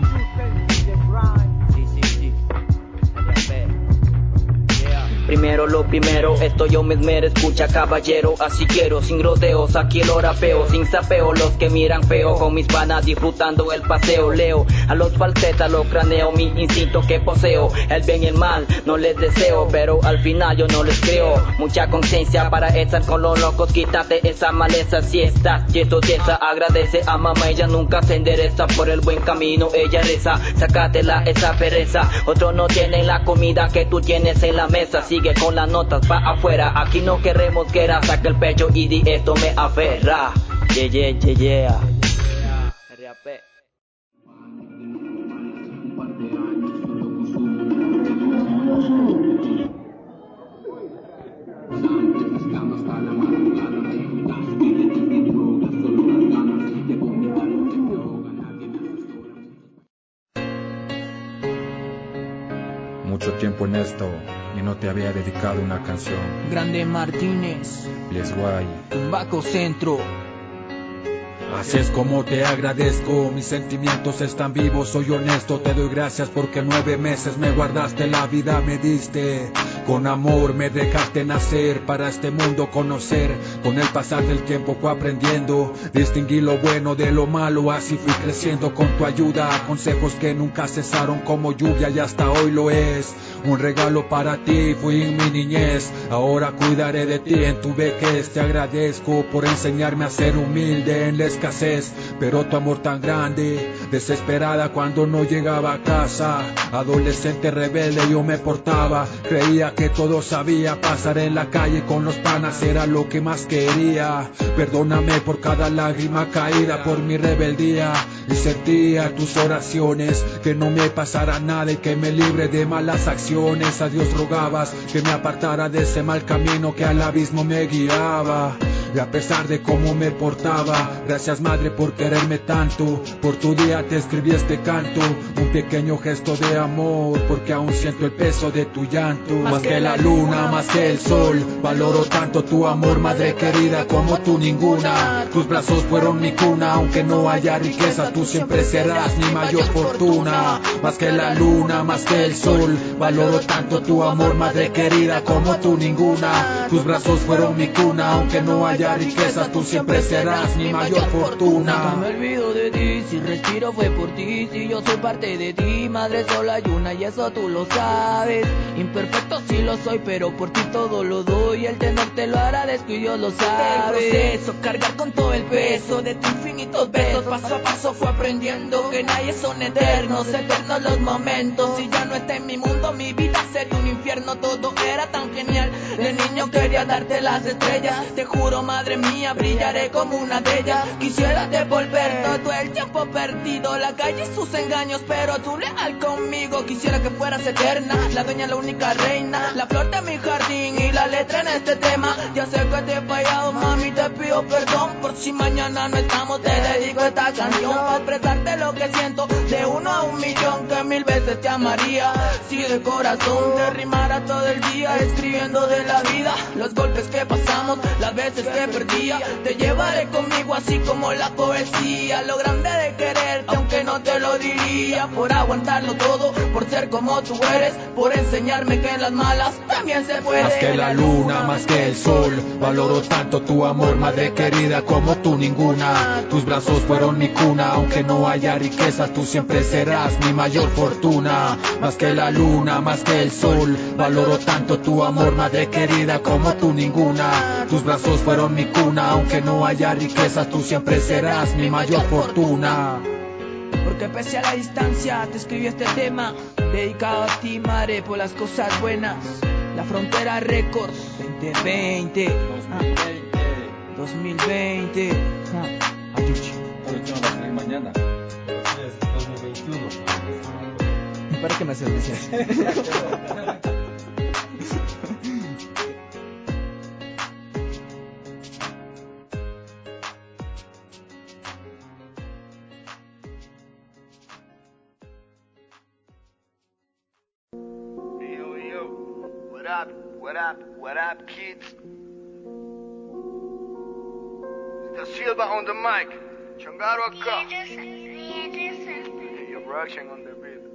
Primero lo primero, esto yo me esmero, escucha caballero, así quiero, sin rodeos, aquí lo rapeo, sin sapeo, los que miran feo, con mis panas disfrutando el paseo, leo, a los falsetas lo craneo, mi instinto que poseo, el bien y el mal, no les deseo, pero al final yo no les creo, mucha conciencia para estar con los locos, quítate esa maleza, si estás quieto tiesa, agradece a mamá, ella nunca se endereza, por el buen camino ella reza, sácatela esa pereza, otros no tienen la comida que tú tienes en la mesa, sigue con las notas pa' afuera, aquí no queremos guerra, saca el pecho y di esto me aferra, yeah, yeah, yeah, yeah. Mucho tiempo en esto y no te había dedicado una canción. Grande Martínez, Les Guay, Tumbaco Centro. Así es como te agradezco, mis sentimientos están vivos, soy honesto, te doy gracias porque 9 meses me guardaste, la vida me diste, con amor me dejaste nacer, para este mundo conocer, con el pasar del tiempo fui aprendiendo, distinguí lo bueno de lo malo, así fui creciendo con tu ayuda, consejos que nunca cesaron como lluvia y hasta hoy lo es. Un regalo para ti fui en mi niñez, ahora cuidaré de ti en tu vejez. Te agradezco por enseñarme a ser humilde en la escasez, pero tu amor tan grande, desesperada cuando no llegaba a casa. Adolescente rebelde yo me portaba, creía que todo sabía, pasar en la calle con los panas era lo que más quería. Perdóname por cada lágrima caída, por mi rebeldía, y sentía tus oraciones, que no me pasara nada y que me libre de malas acciones. A Dios rogabas que me apartara de ese mal camino que al abismo me guiaba. Y a pesar de cómo me portaba, gracias madre por quererme tanto. Por tu día te escribí este canto, un pequeño gesto de amor, porque aún siento el peso de tu llanto. Más que la luna, más que el sol, valoro tanto tu amor, madre querida, como tú ninguna. Tus brazos fueron mi cuna, aunque no haya riqueza, tú siempre serás mi mayor fortuna. Más que la luna, más que el sol, valoro tanto tu amor, madre querida, como tú ninguna. Tus brazos fueron mi cuna, aunque no haya riqueza, tú siempre serás mi mayor fortuna. No me olvido de ti, si respiro fue por ti, si yo soy parte de ti, madre sola hay una y eso tú lo sabes. Imperfecto sí lo soy, pero por ti todo lo doy, el tenerte lo agradezco y Dios lo sabe. El proceso, cargar con todo el peso de tus infinitos besos, paso a paso fue aprendiendo que nadie son eternos los momentos. Si ya no está en mi mundo, mi vida sería un infierno, todo era tan genial. De niño quería darte las estrellas, te juro madre mía, brillaré como una de ellas. Quisiera devolver todo el tiempo perdido, la calle y sus engaños, pero tú leal conmigo. Quisiera que fueras eterna, la dueña, la única reina, la flor de mi jardín y la letra en este tema. Ya sé que te he fallado, mami, te pido perdón. Por si mañana no estamos, te dedico esta canción para expresarte lo que siento. De 1 a 1.000.000, que 1000 veces te amaría. Si de corazón te rimara todo el día, escribiendo de la vida, los golpes que pasamos, las veces que perdía. Te llevaré conmigo así como la poesía, lo grande de quererte aunque no te lo diría. Por aguantarlo todo, por ser como tú eres, por enseñarme que en las malas también se puede. Más que la luna, más que el sol, valoro tanto tu amor, madre querida, como tú ninguna. Tus brazos fueron mi cuna, aunque no haya riqueza, tú siempre serás mi mayor fortuna. Más que la luna, más que el sol, valoro tanto tu amor, madre querida, como tú ninguna. Tus brazos fueron mi cuna, aunque no haya riqueza, tú siempre serás mi mayor fortuna. Porque pese a la distancia te escribí este tema, dedicado a ti madre por las cosas buenas. La Frontera Records 2020 2020 Mañana es 2021. ¿Para qué me haces decir? What up, kids? Está Silva on the mic. Changaro acá. Y Abraxan on the beat.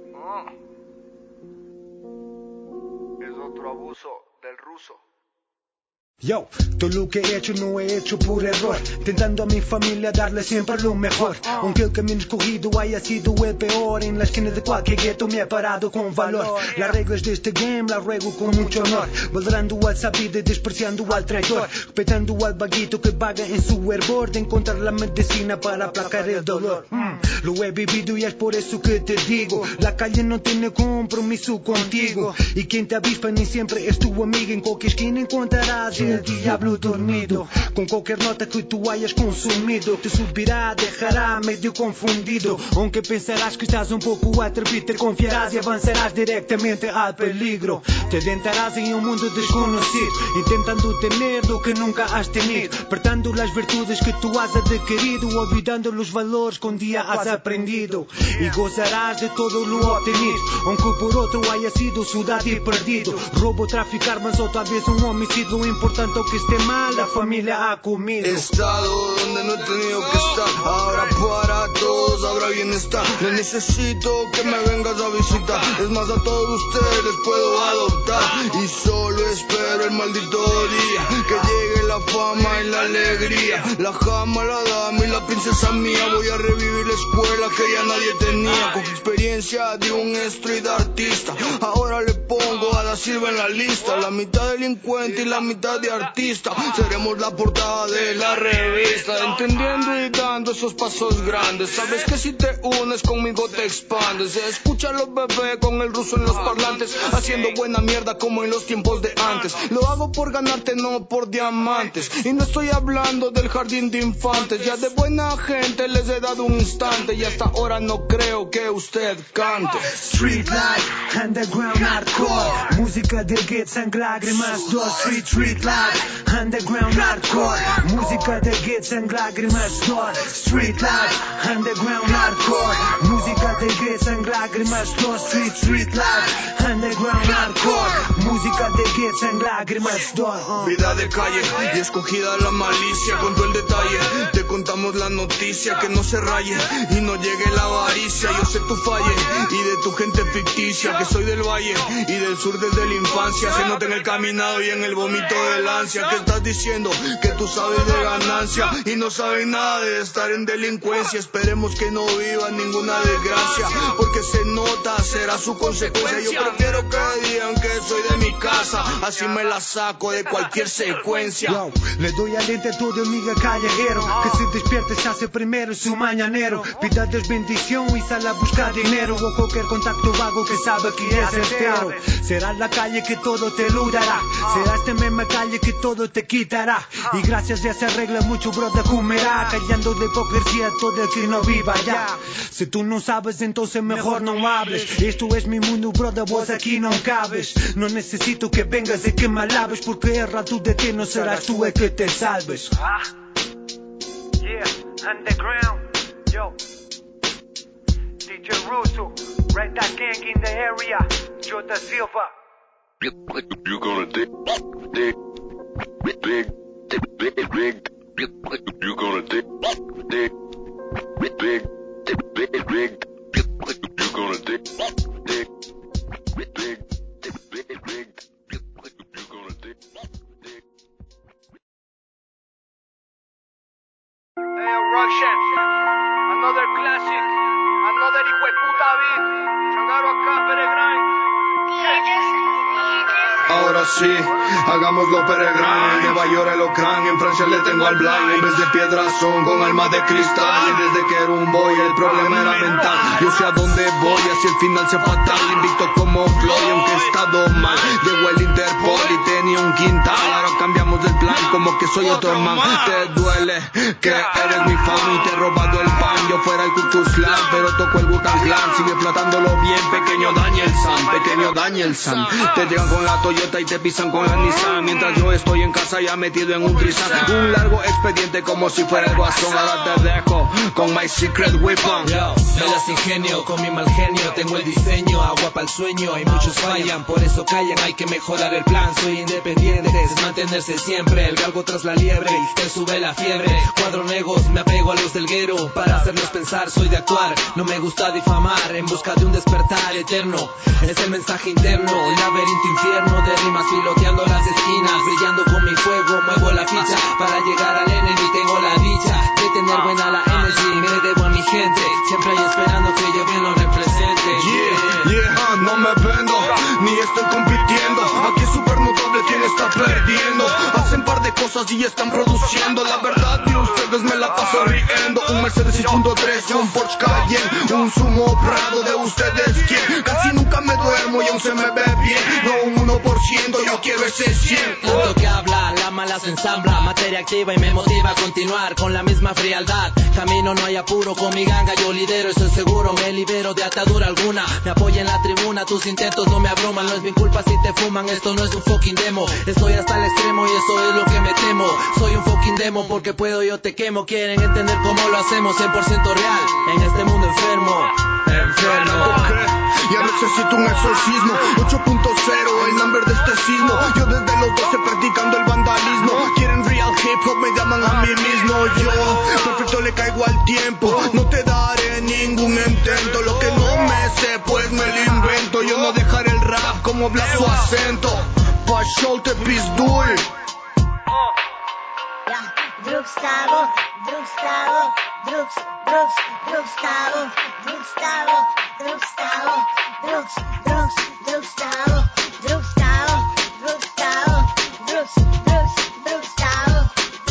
Es otro abuso del ruso. Yo, todo lo que he hecho no he hecho por error, intentando a mi familia darle siempre lo mejor. Aunque el camino escogido haya sido el peor, en la esquina de cualquier gueto me he parado con valor. Las reglas de este game las ruego con mucho honor, valorando al sabido y despreciando al traidor, respetando al vaguito que vaga en su hervor de encontrar la medicina para aplacar el dolor. Lo he vivido y es por eso que te digo, la calle no tiene compromiso contigo, y quien te avispa ni siempre es tu amiga. En cualquier esquina encontrarás el diablo dormido, con cualquier nota que tú hayas consumido te subirá, dejará medio confundido. Aunque pensarás que estás un poco atrevido, te confiarás y avanzarás directamente al peligro. Te adentrarás en un mundo desconocido, intentando tener lo que nunca has tenido, perdiendo las virtudes que tú has adquirido, olvidando los valores que un día has aprendido, y gozarás de todo lo obtenido, aunque por otro haya sido sudado y perdido. Robo, tráfico, armas o tal vez un homicidio, importante que esté mal, la familia ha comido. He estado donde no he tenido que estar, ahora para todos habrá bienestar. No necesito que me vengas a visitar, es más, a todos ustedes les puedo adoptar. Y solo espero el maldito día que llegue la fama y la alegría, la jama, la dama y la la princesa mía. Voy a revivir la escuela que ya nadie tenía. Con experiencia de un street artista. Ahora le pongo a Da Silva en la lista. La mitad delincuente y la mitad de artista. Seremos la portada de la revista. Entendiendo y dando esos pasos grandes. Sabes que si te unes conmigo te expandes. Escucha los bebés con el ruso en los parlantes. Haciendo buena mierda como en los tiempos de antes. Lo hago por ganarte, no por diamantes. Y no estoy hablando del jardín de infantes. Ya de buena gente les he dado un instante. Y hasta ahora no creo que usted cante. Street life, underground hardcore. Música de Gets and lágrimas, dos. Street life, underground hardcore. Música de Gets and lágrimas, dos. Street life, underground hardcore. Música de Gets and lágrimas, dos. Street life, underground hardcore. Música de Gets and lágrimas, dos. Vida de calle y escogida la malicia. Con todo el detalle te contamos la noticia. Que no se raye y no llegue la avaricia. Yo sé tu falle y de tu gente ficticia. Que soy del valle y del sur desde la infancia. Se nota en el caminado y en el vómito del ansia. Que estás diciendo que tú sabes de ganancia y no sabes nada de estar en delincuencia. Esperemos que no vivan ninguna desgracia, porque se nota, será su consecuencia. Yo prefiero que digan que soy de mi casa, así me la saco de cualquier secuencia. Yo, le doy aliento a todo amigo callejero, que se despierte se hace primero su mañanero. Pida Dios bendición y sale a buscar dinero, o cualquier contacto vago que sabe que es entero. Será la calle que todo te lo dará, será esta misma calle que todo te quitará. Y gracias a esa regla mucho brother comerá, callando de hipocresía todo el que no viva ya. Si tú no sabes entonces mejor no hables. Esto es mi mundo brother, vos aquí no cabes. No necesito que vengas y que me alabes, porque el rato de ti no serás tú el que te salves. Yeah, underground, yo. DJ Russo, Red Dot Gang in the area, Joe Da Silva. You gonna dig, you gonna dig, you gonna dig. Hey, Russian, another classic, another hijueputa beat, Changaro acá, Peregrine. Ahora sí, hagámoslo peregrino. En Nueva York el Ocran, en Francia le tengo al blind. En vez de piedras son con alma de cristal. Y desde que era un boy el problema era mental. Yo sé a dónde voy, así el final sea fatal. Invicto como Floyd, aunque he estado mal. Llegó el Interpol y tenía un quintal. Ahora cambiamos el plan, como que soy otro man. Te duele que eres mi fan y te he robado el pan. Yo fuera el Ku Klux Klan, pero toco el Wu-Tang Clan. Sigue flotándolo bien, pequeño Daniel San, pequeño Daniel San. Te llegan con la Toyota y te pisan con la Nissan. Mientras yo estoy en casa ya metido en un trisán. Un largo expediente como si fuera el guasón. Ahora te dejo con my secret weapon. Yo, me las ingenio con mi mal genio. Tengo el diseño, agua para el sueño. Y muchos fallan, por eso callan. Hay que mejorar el plan, soy independiente. Es mantenerse siempre, el galgo tras la liebre. Y te sube la fiebre, cuadro negos. Me apego a los del guero, para hacerlos pensar soy de actuar. No me gusta difamar, en busca de un despertar eterno. Es el mensaje interno, laberinto infierno de rimas filoteando las esquinas, brillando con mi fuego, muevo la ficha para llegar al enemy. Tengo la dicha de tener buena la energy, me debo a mi gente, siempre hay esperando que yo bien lo represente. Yeah, no me vendo, ni estoy compitiendo. Aquí es súper notable quien está perdiendo. Hacen par de cosas y están produciendo. La verdad de ustedes me la paso riendo. Un Mercedes 6.3, un Porsche Cayenne, un Sumo Prado de ustedes quien. Casi nunca me duermo y aún se me ve bien. No un 1%, yo quiero ese 100. Tanto que habla, la mala se ensambla, materia activa y me motiva a continuar con la misma frialdad. Camino no hay apuro, con mi ganga yo lidero, estoy seguro, me libero de atadura alguna. Me apoya en la tribuna, tus intentos no me abruman, no es mi culpa si te fuman, esto no es un fucking demo. Estoy hasta el extremo y eso es lo que me temo. Soy un fucking demo porque puedo yo te quemo. Quieren entender cómo lo hacemos, 100% real, en este mundo enfermo. Ya necesito un exorcismo 8.0, el number de este sismo. Yo desde los 12 practicando el vandalismo. Quieren real hip hop, me llaman a mí mismo. Yo perfecto le caigo al tiempo. No te daré ningún intento. Lo que no me sé pues me lo invento. Yo no dejaré el rap como habla su acento. Pa' sholte pizdul. Drugstavo, Drugstavo, Drugstavo, Drugstavo, Drugstavo, Drugstavo, Drugstavo, Drugstavo, Drugstavo,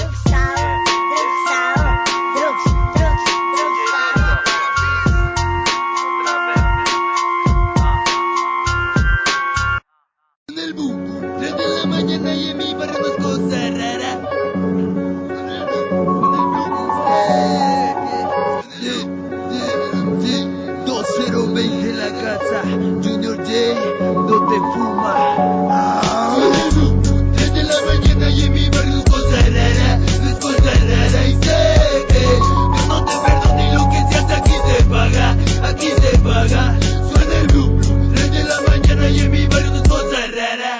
En el boom, 3 de la mañana y en mi barrio no es cosa rara. Con el boom, 2020 la casa, Junior J, no te fuma. Con el boom, 3 de la mañana y en mi barrio no es cosa rara, no es cosa rara. Y sé que Dios no te perdona y lo que se hace aquí se paga, aquí se paga. Suena el boom, 3 de la mañana y en mi barrio no es cosa rara.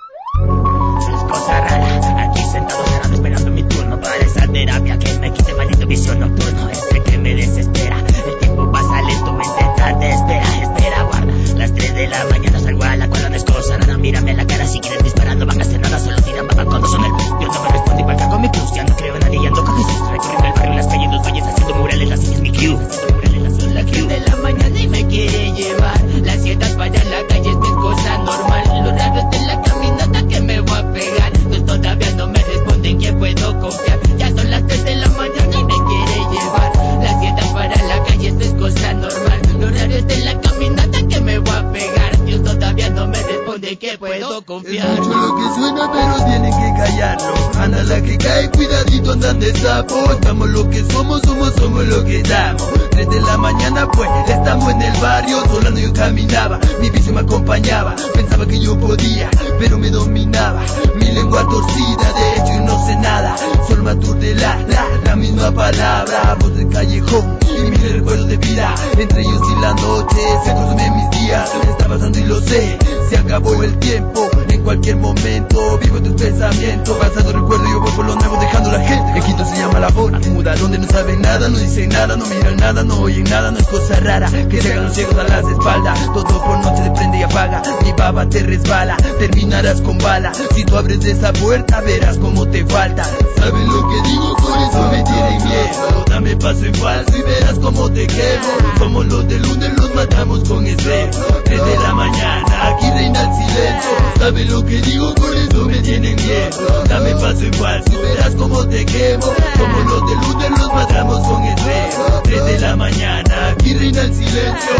No es cosa rara, aquí sentado cerrado esperando mi turno para esa terapia que me quite maldito visión nocturno. Este que me desespera, el tiempo pasa lento, me intenta, te espera, guarda. Las 3 de la mañana salgo a la cual no es cosa rara. Mírame a la cara si quieres disparar, no van a hacer nada, solo tiran baba cuando son el boom. Yo no me respondo y palca con mi cruz, ya no creo en nadie y ando con Jesús. Recorriendo el barrio y las calles, los valles, haciendo murales, así es mi cue. Son las 3 de la mañana y me quiere llevar. Las 7 para la calle, esta es cosa normal. Lo raro es de la caminata que me voy a pegar. Pues todavía no me responden que puedo confiar. Ya son las 3 de la mañana y me quiere llevar. Las 7 para la calle, esto es cosa normal. Lo raro es de la caminata que me voy a pegar. Dios todavía no me responde que puedo confiar. Es mucho lo que suena pero tienen que callarlo. Anda la que cae, cuidadito andan de sapo. Estamos lo que somos lo que damos. 3 de la mañana pues, estamos en el barrio. Solano yo caminaba, mi vicio me acompañaba. Pensaba que yo podía, pero me dominaba. Mi lengua torcida, de hecho yo no sé nada. Solo me aturde la misma palabra. Voz del callejón y mi recuerdo de vida. Entre ellos y la noche se consumen mis días. Está pasando y lo sé, se acabó el tiempo. En cualquier momento vivo tus pensamientos. Pasado recuerdo yo voy por lo nuevo dejando la gente. El quinto se llama la bola muda, donde no saben nada, no dicen nada, no miran nada, no oyen nada. No es cosa rara que se hagan los ciegos a las espaldas. Todo por noche se prende y apaga, mi baba te resbala, terminarás con bala. Si tú abres esa puerta verás cómo te falta. ¿Sabes lo que digo? Por eso me tienen miedo. Dame paso en falso y verás cómo te quemo. Somos los del lunes, los matamos con esfuerzo. 3 de la mañana, aquí reina el silencio. ¿Sabes lo que digo? Por eso me tienen miedo. Dame paso en falso y verás cómo te quemo. Somos los del lunes, los matamos con esfuerzo. 3 de la mañana, aquí reina el silencio.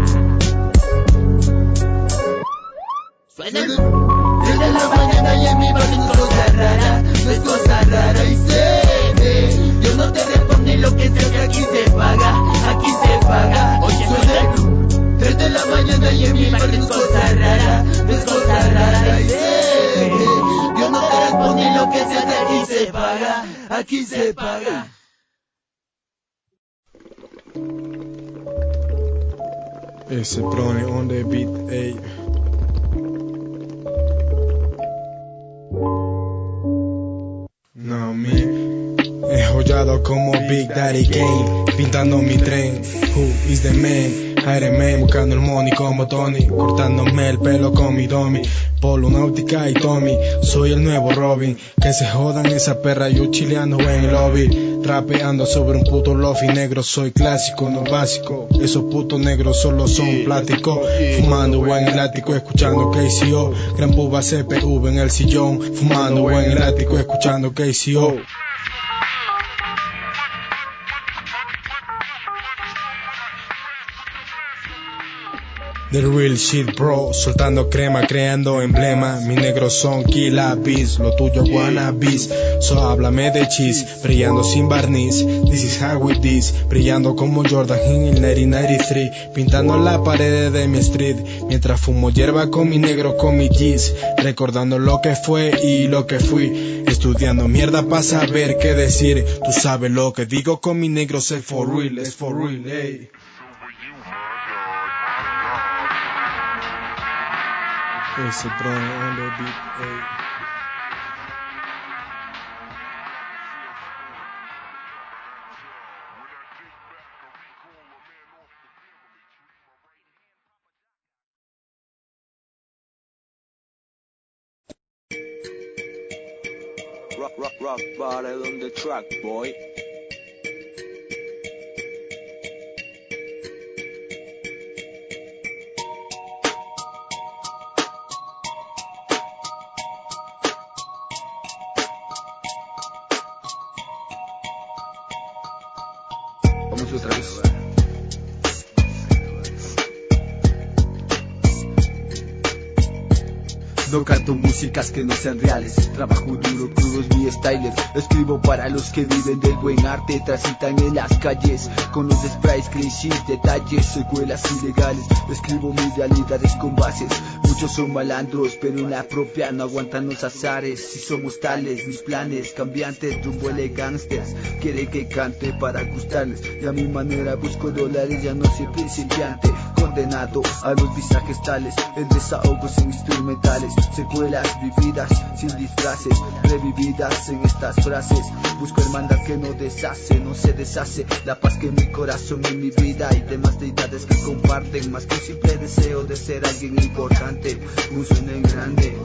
Suena 3 de la mañana y en mi barrio no es cosa rara, no es cosa rara. Y sé que Dios no te responde lo que sea que aquí se paga, aquí se paga. Oye, suena el club, 3 de la mañana y en mi barrio no es cosa rara, no es cosa rara. Y sé que Dios no te responde lo que sea que aquí se paga, aquí se paga. Ese prone on the beat, ey. No, me he joyado como Big Daddy Kane, pintando mi tren. Who is the man? Iron Man, buscando el money como Tony, cortándome el pelo con mi domi. Polo, Náutica y Tommy, soy el nuevo Robin. Que se jodan esa perra, yo chileando en el lobby. Rapeando sobre un puto lofi negro, soy clásico, no básico. Esos putos negros solo son pláticos. Fumando en el ático, escuchando KCO. Gran puba CPV en el sillón. Fumando en el ático, escuchando KCO. The real shit bro, soltando crema, creando emblema. Mis negros son killer bees, lo tuyo wannabes. So háblame de cheese, brillando sin barniz. This is how we this, brillando como Jordan en el 1993. Pintando las paredes de mi street, mientras fumo hierba con mi negro, con mi G's. Recordando lo que fue y lo que fui, estudiando mierda para saber qué decir. Tú sabes lo que digo con mi negro, es for real, ey. Ese drone on the beat, ey. rock bottle on the track, boy. Vamos otra vez. No canto músicas que no sean reales, trabajo duro, crudo es mi style. Escribo para los que viven del buen arte, transitan en las calles con los sprays, clichés, detalles, secuelas ilegales. Escribo mis realidades con bases, muchos son malandros, pero en la propia no aguantan los azares. Si somos tales, mis planes cambiantes, rumbo de gangsters, quiere que cante para gustarles. Y a mi manera busco dólares, ya no soy principiante, condenado a los visajes tales, el desahogo sin instrumentales. Secuelas vividas sin disfraces, revividas en estas frases. Busco hermandad que no deshace, no se deshace. La paz que en mi corazón, en mi vida y demás deidades que comparten. Más que un simple deseo de ser alguien importante, un sueño en grande.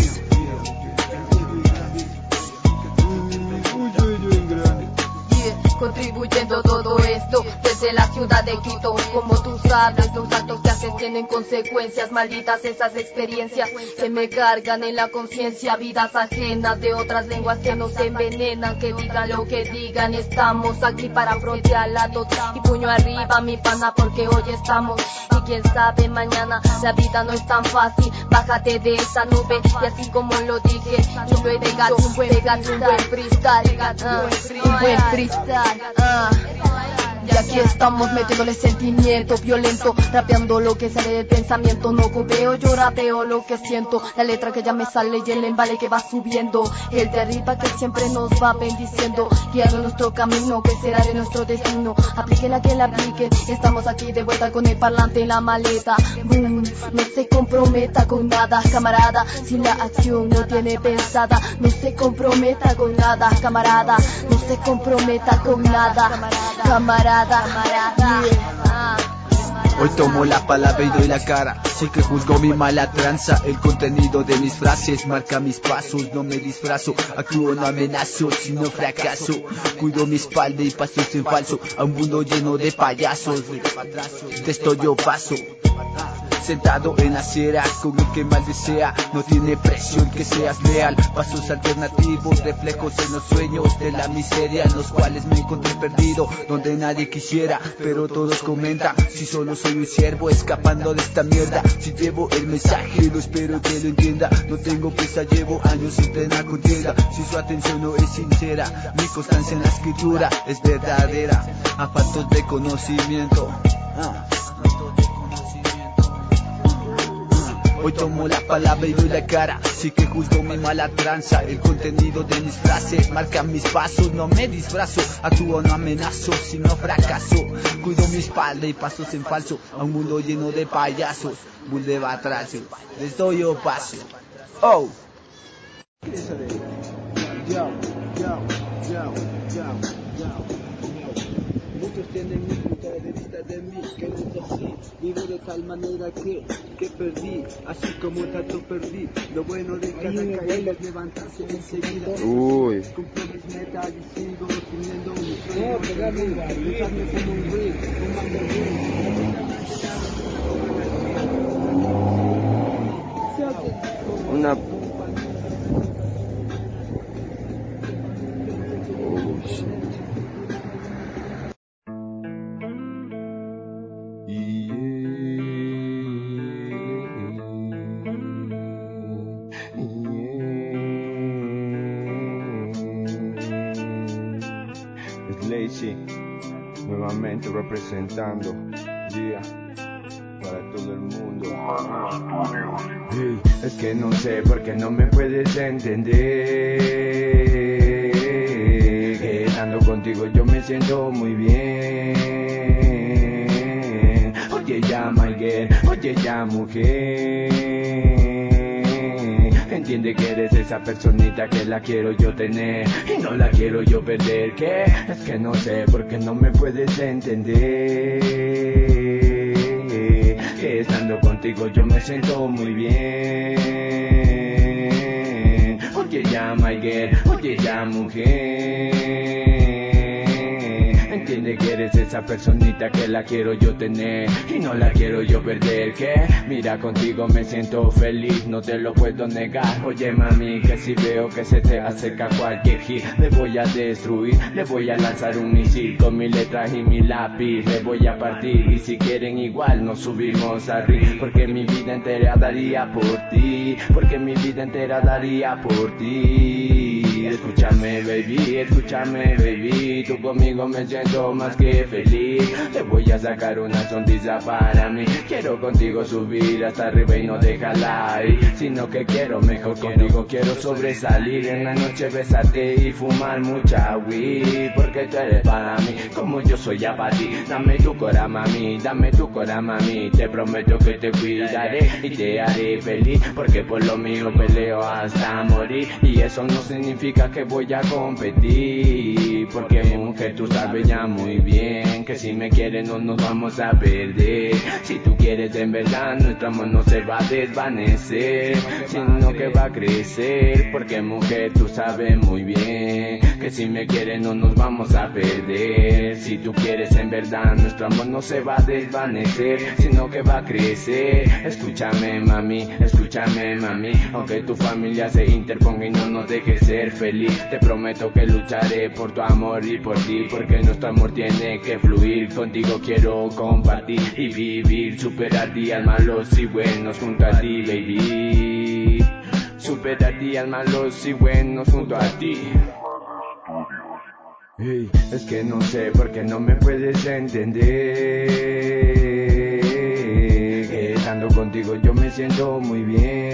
Contribuyendo todo esto desde la ciudad de Quito. Como tú sabes, los actos que haces tienen consecuencias. Malditas esas experiencias que me cargan en la conciencia. Vidas ajenas de otras lenguas que nos envenenan. Que digan lo que digan, estamos aquí para frontear la total. Y puño arriba mi pana, porque hoy estamos. Y quién sabe mañana, la vida no es tan fácil. Bájate de esa nube y así como lo dije, yo lo he pegado un buen freestyle. Un buen freestyle. Y aquí estamos metiéndole sentimiento violento, rapeando lo que sale del pensamiento. No copio, yo rapeo lo que siento. La letra que ya me sale y el embale que va subiendo. El de arriba que siempre nos va bendiciendo, guiando nuestro camino, que será de nuestro destino. Apliquen a que la apliquen. Estamos aquí de vuelta con el parlante en la maleta. Boom, no se comprometa con nada, camarada. Si la acción no tiene pensada, no se comprometa con nada, camarada. No se comprometa con nada, camarada. Hoy tomo la palabra y doy la cara, sí que juzgo mi mala tranza. El contenido de mis frases marca mis pasos, no me disfrazo. Actúo, no amenazo, sino fracaso. Cuido mi espalda y paso en falso a un mundo lleno de payasos. De esto yo paso, sentado en la acera con el que mal desea. No tiene precio el que seas leal. Pasos alternativos, reflejos en los sueños de la miseria, en los cuales me encontré perdido, donde nadie quisiera, pero todos comentan. Si solo soy un siervo escapando de esta mierda, si llevo el mensaje, lo espero que lo entienda. No tengo prisa, llevo años en plena contienda. Si su atención no es sincera, mi constancia en la escritura es verdadera. A faltos de conocimiento, hoy tomo la palabra y doy la cara, sí que juzgo mi mala tranza. El contenido de mis frases marca mis pasos, no me disfrazo. Actúo, no amenazo, sino fracaso. Cuido mi espalda y pasos en falso a un mundo lleno de payasos. Bull de batracio, les doy yo paso. Oh. Muchos tienen mi punto de vista de mí, que no es así. Vivo de tal manera que perdí, así como tanto perdí. Lo bueno de cada caída es levantarse enseguida. Uy. Cumplo mis metas y sigo teniendo un sueño. Dejarme como un rey, fumando una... Oh, shit. Lazy, nuevamente representando, yeah, para todo el mundo. Hey, es que no sé por qué no me puedes entender, que estando contigo yo me siento muy bien. Oye ya my girl, oye ya mujer, entiende que eres esa personita que la quiero yo tener y no la quiero yo perder. ¿Qué? Es que no sé por qué no me puedes entender, que estando contigo yo me siento muy bien. Oye ya my girl, oye ya mujer. Entiende que eres esa personita que la quiero yo tener y no la quiero yo perder. Que mira, contigo me siento feliz, no te lo puedo negar. Oye mami, que si veo que se te acerca cualquier hit, le voy a destruir, le voy a lanzar un misil con mi letras y mi lápiz, le voy a partir. Y si quieren igual nos subimos a ring, porque mi vida entera daría por ti, porque mi vida entera daría por ti. Escúchame baby, tú conmigo me siento más que feliz. Te voy a sacar una sonrisa para mí, quiero contigo subir hasta arriba y no dejarla ahí, sino que quiero mejor contigo, quiero sobresalir en la noche, besarte y fumar mucha weed, porque tú eres para mí como yo soy ya para ti. Dame tu cora mami, dame tu cora mami, te prometo que te cuidaré y te haré feliz, porque por lo mío peleo hasta morir. Y eso no significa que voy a competir, porque mujer tú sabes ya muy bien que si me quieres no nos vamos a perder. Si tú quieres en verdad nuestro amor no se va a desvanecer, sino que va a crecer, porque mujer tú sabes muy bien que si me quieres no nos vamos a perder. Si tú quieres en verdad nuestro amor no se va a desvanecer, sino que va a crecer. Escúchame mami, aunque tu familia se interponga y no nos deje ser feliz, te prometo que lucharé por tu amor y por ti, porque nuestro amor tiene que fluir. Contigo quiero compartir y vivir, superar días malos y buenos junto a ti baby, superar días malos y buenos junto a ti. Hey, es que no sé por qué no me puedes entender, que estando contigo yo me siento muy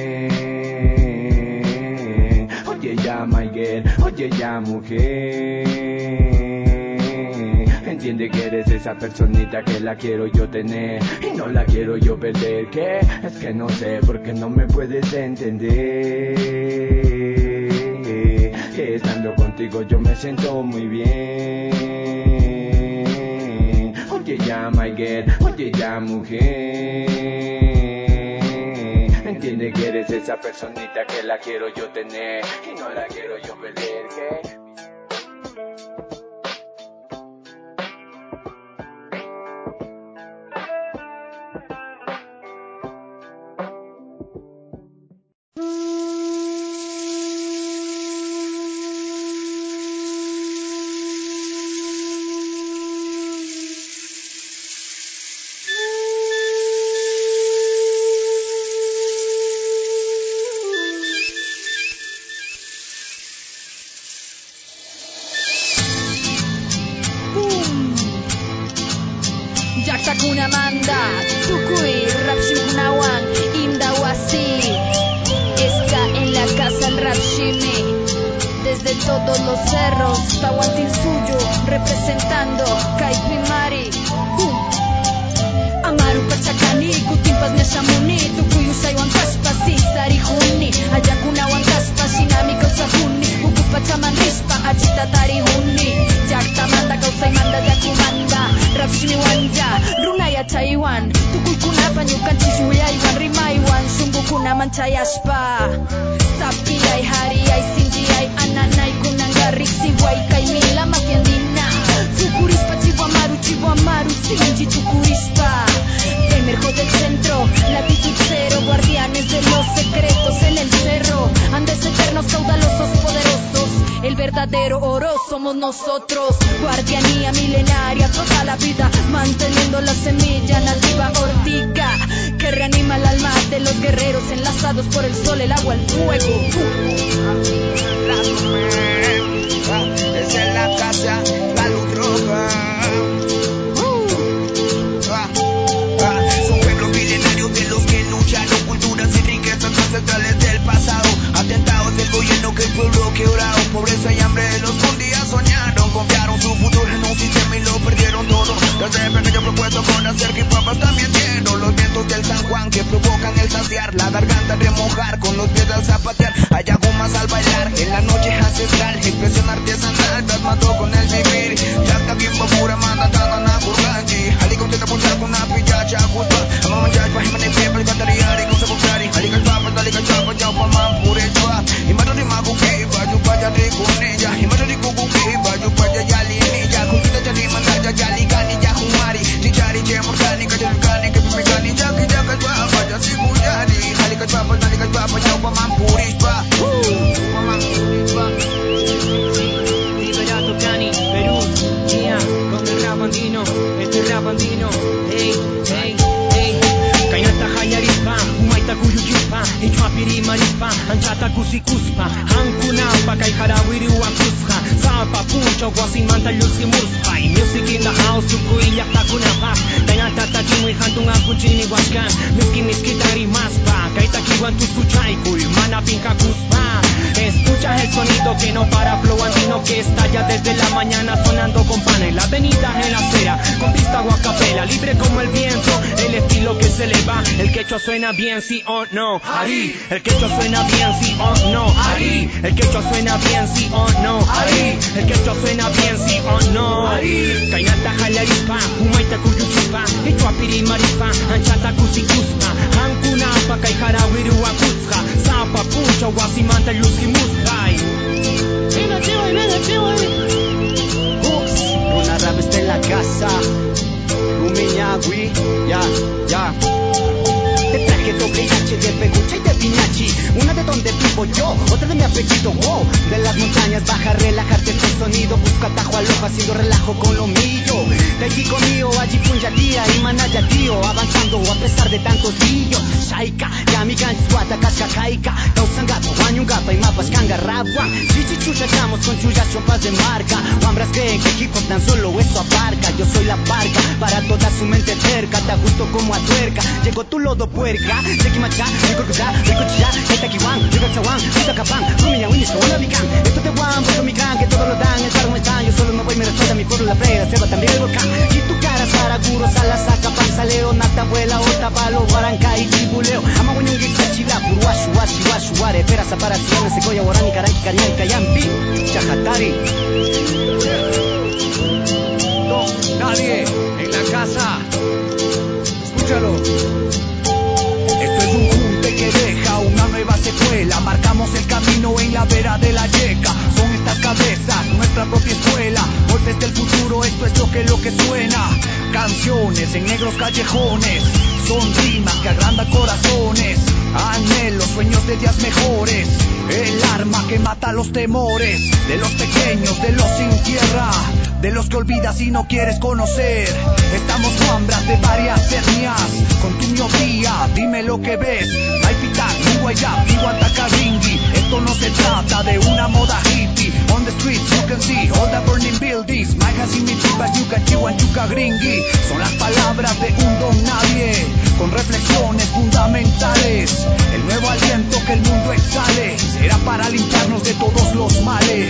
bien. Oye ya my girl, oye ya mujer, entiende que eres esa personita que la quiero yo tener y no la quiero yo perder. Que es que no sé por qué no me puedes entender, que estando contigo yo me siento muy bien. Oye ya my girl, oye ya mujer, entiende que eres esa personita que la quiero yo tener y no la quiero yo perder. Que Kuna manda, tukui, rapshim kunawan, imdawasi. Está en la casa el rapshimi, desde todos los cerros, Tawantin suyo, representando Kaipimari. Amaru pachakani, kutimpas nyashamuni, tukui usaiwan kaspasi, sarihuni, ayakunawan kaspasi, nami kausahuni, ukupachaman rispa, achita tarihuni, jakta manda kausai manda yakumanda, rapshimi wanja, runaya Taiwan, tukui kuna panyukan chisuyaiwan, rimaiwan, sungguh kuna mancayaspa, sapiai hariai sinjiai ananai kunanggarik siwai kaimila makiandina, tukurispa chihuamaru, sinji tukurispa, emerjo del centro, latitud cero, guardianes de los secretos en el cerro, Andes eternos, caudalosos, poderosos, el verdadero oro somos nosotros, guardianía milenaria, toda la vida, manteniendo la semilla nativa ortiga, que reanima el alma de los guerreros enlazados por el sol, el agua, el fuego. Esa es la casa, la luz roja. Son pueblos milenarios de los que lucharon, culturas y riquezas ancestrales del pasado, atentados del gobierno que el pueblo quebrado, pobreza y hambre de los que un día soñaron, confiaron su futuro en un sistema y lo perdieron todo. Desde pequeño propuesto con hacer hip hop hasta mi entierro, los vientos del San Juan que provocan el saciar, la garganta remojar con los pies al zapatear, hay algo más al bailar. kusikuspa hankunapa kay harawiri wakusqa sapa puncha wasimanta lluskimursqa music in the house tukuyllaqtakunapa kaynatatakimuy hantun apunchini washkan miski tarimaspa kay takiwan tuskuchaykuy mana pinkakuspa. Escuchas el sonido que no para, flow andino que estalla desde la mañana sonando con pana en la avenida, en la acera, con pista o a capela, libre como el viento, el estilo que se le va. El quechua suena bien, sí o no, Ari. El quechua suena bien, sí o no, Ari. El quechua suena bien, sí o no, Ari. El quechua suena bien, sí o no, Ari. Kainata jalaripa, humaita kuyuchipa, ichua pirimaripa, anchata kusikuspa, hankunapa kai harawiru akusqa, sapa puncha wasimanta lluski muskai. Una rap está en la casa, Rumiñahui, ya. Te traje doble H de pegucha y de piñachi. Una de donde vivo yo, otra de mi apellido, wow. De las montañas baja, relajarte tu sonido. Busca atajo al ojo haciendo relajo con lo mío. De aquí conmigo, allí punjatía y manaya tío. Avanzando a pesar de tantos líos. Shaika, yamigan, suata, cascacaika. Tausangato, guanyungapa y mapas cangarragua. Chichi chuchachamos con chuyas chompas de marca. Wambras creen que hip hop tan solo eso abarca. Yo soy la barca para toda su mente cerca. Te ajusto como a tuerca. Llegó tu lodo puerca. Chequimacha, ricocuta, ricochilla. Etaquiwan, ricochawan, putacapán. Rumiña, winis, cahuanabican. Esto te guan, porque mi gran, que todo lo dan. El carro no está, yo solo me voy, me respeta mi pueblo, la frega, se va también el volcán. Y tu cara, saraguros, a la saca, panzaleo, nata, abuela, ota, palo, guaranca y tribuleo. Ama, guanyungui, cachila, puruashu, washi, washu, ware, pera, separaciones, secoya, guarani, caranqui, cariña, cayampi, chajatari. No, nadie en la casa. Escúchalo. Esto es un junte que deja una nueva secuela. Marcamos el camino en la vera de la yeca. Son estas cabezas, nuestra propia escuela. Golpes del futuro, esto es lo que suena. Canciones en negros callejones. Son rimas que agrandan corazones. Anhelos, sueños de días mejores. El arma que mata los temores. De los pequeños, de los sin tierra. De los que olvidas y no quieres conocer. Estamos hambras de varias etnias. Con tu miopía, dime lo que ves. Maipitán, Nuguayap, Iguantacaringui. Esto no se trata de una moda hippie. On the streets you can see all the burning buildings. Maihasimichipa, Yuca, Chihuanchuca, Gringui. Son las palabras de un don nadie. Con reflexiones fundamentales. El nuevo aliento que el mundo exhale. Será para limpiarnos de todos los males.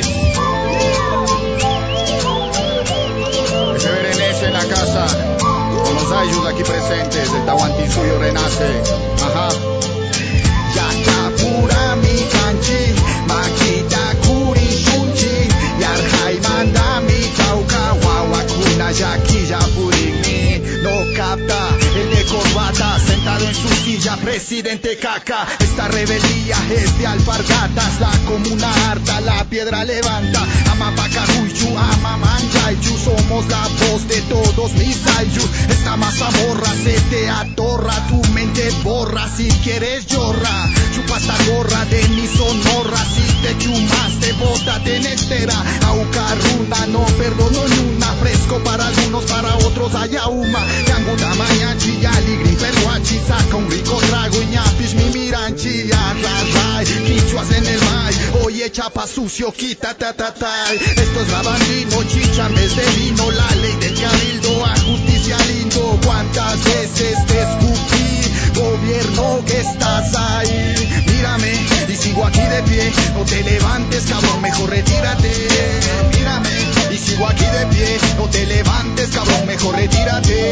Ese Berenice en la casa, con los ayus aquí presentes, el Tahuantinsuyo renace. Ajá. Yakapura mi canchi, maquita kuri shunchi, yarjai manda mi chauca, guaguacuna yaquilla purini, no capta el de corbata, sentado en su silla, presidente caca. Esta rebeldía es de alpargatas, la comuna harta, la piedra levanta. Amapacaruyu, amamanjayyu, somos la voz de todos mis ayus. Esta mazamorra se te atorra, tu mente borra, si quieres llora. Chupa esta gorra de mi Sonora, si te chumaste, bótate en entera. Aucarrunda, no perdono ni una, fresco para algunos, para otros haya uma. Yanguta mañachi, yaligri, peruachi, saca un rico trago, ñapis, mi miranchi, arrarray, quichuas en el may, oye chapa sucio, quita tatatay. Esto es rabandino, chicha en vez de vino, la ley del cabildo, a justicia lindo. ¿Cuántas veces te escupí, gobierno que estás ahí? Mírame, y sigo aquí de pie, no te levantes cabrón, mejor retírate. Mírame, y sigo aquí de pie, no te levantes cabrón, mejor retírate.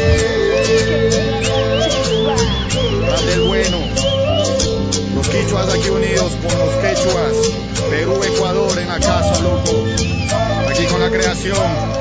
Tras del bueno, los quichuas aquí unidos con los quechuas, Perú, Ecuador en la casa, loco, aquí con la creación.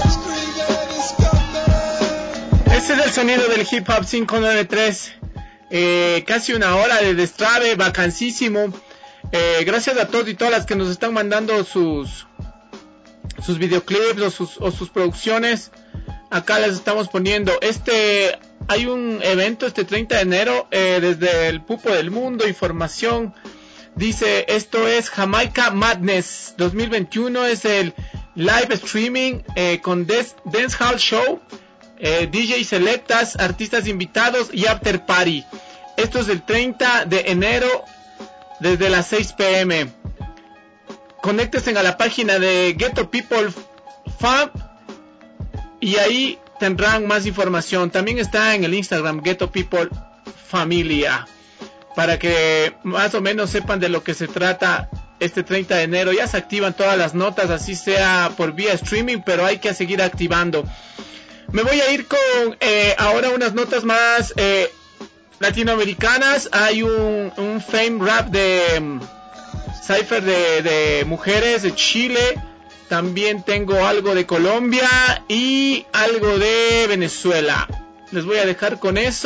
Ese es el sonido del Hip Hop 593 casi una hora de destrave, vacancísimo. Gracias a todos y todas las que nos están mandando sus videoclips o sus producciones. Acá les estamos poniendo. Hay un evento este 30 de enero desde el Pupo del Mundo, información. Dice, esto es Jamaica Madness 2021, es el live streaming con Dancehall Show, DJ selectas, artistas invitados y after party. Esto es el 30 de enero desde las 6 p.m. Conéctense a la página de Ghetto People Fam y ahí tendrán más información. También está en el Instagram Ghetto People Familia, para que más o menos sepan de lo que se trata este 30 de enero. Ya se activan todas las notas, así sea por vía streaming, pero hay que seguir activando. Me voy a ir con ahora unas notas más latinoamericanas. Hay un fame rap de cypher de mujeres de Chile. También tengo algo de Colombia y algo de Venezuela. Les voy a dejar con eso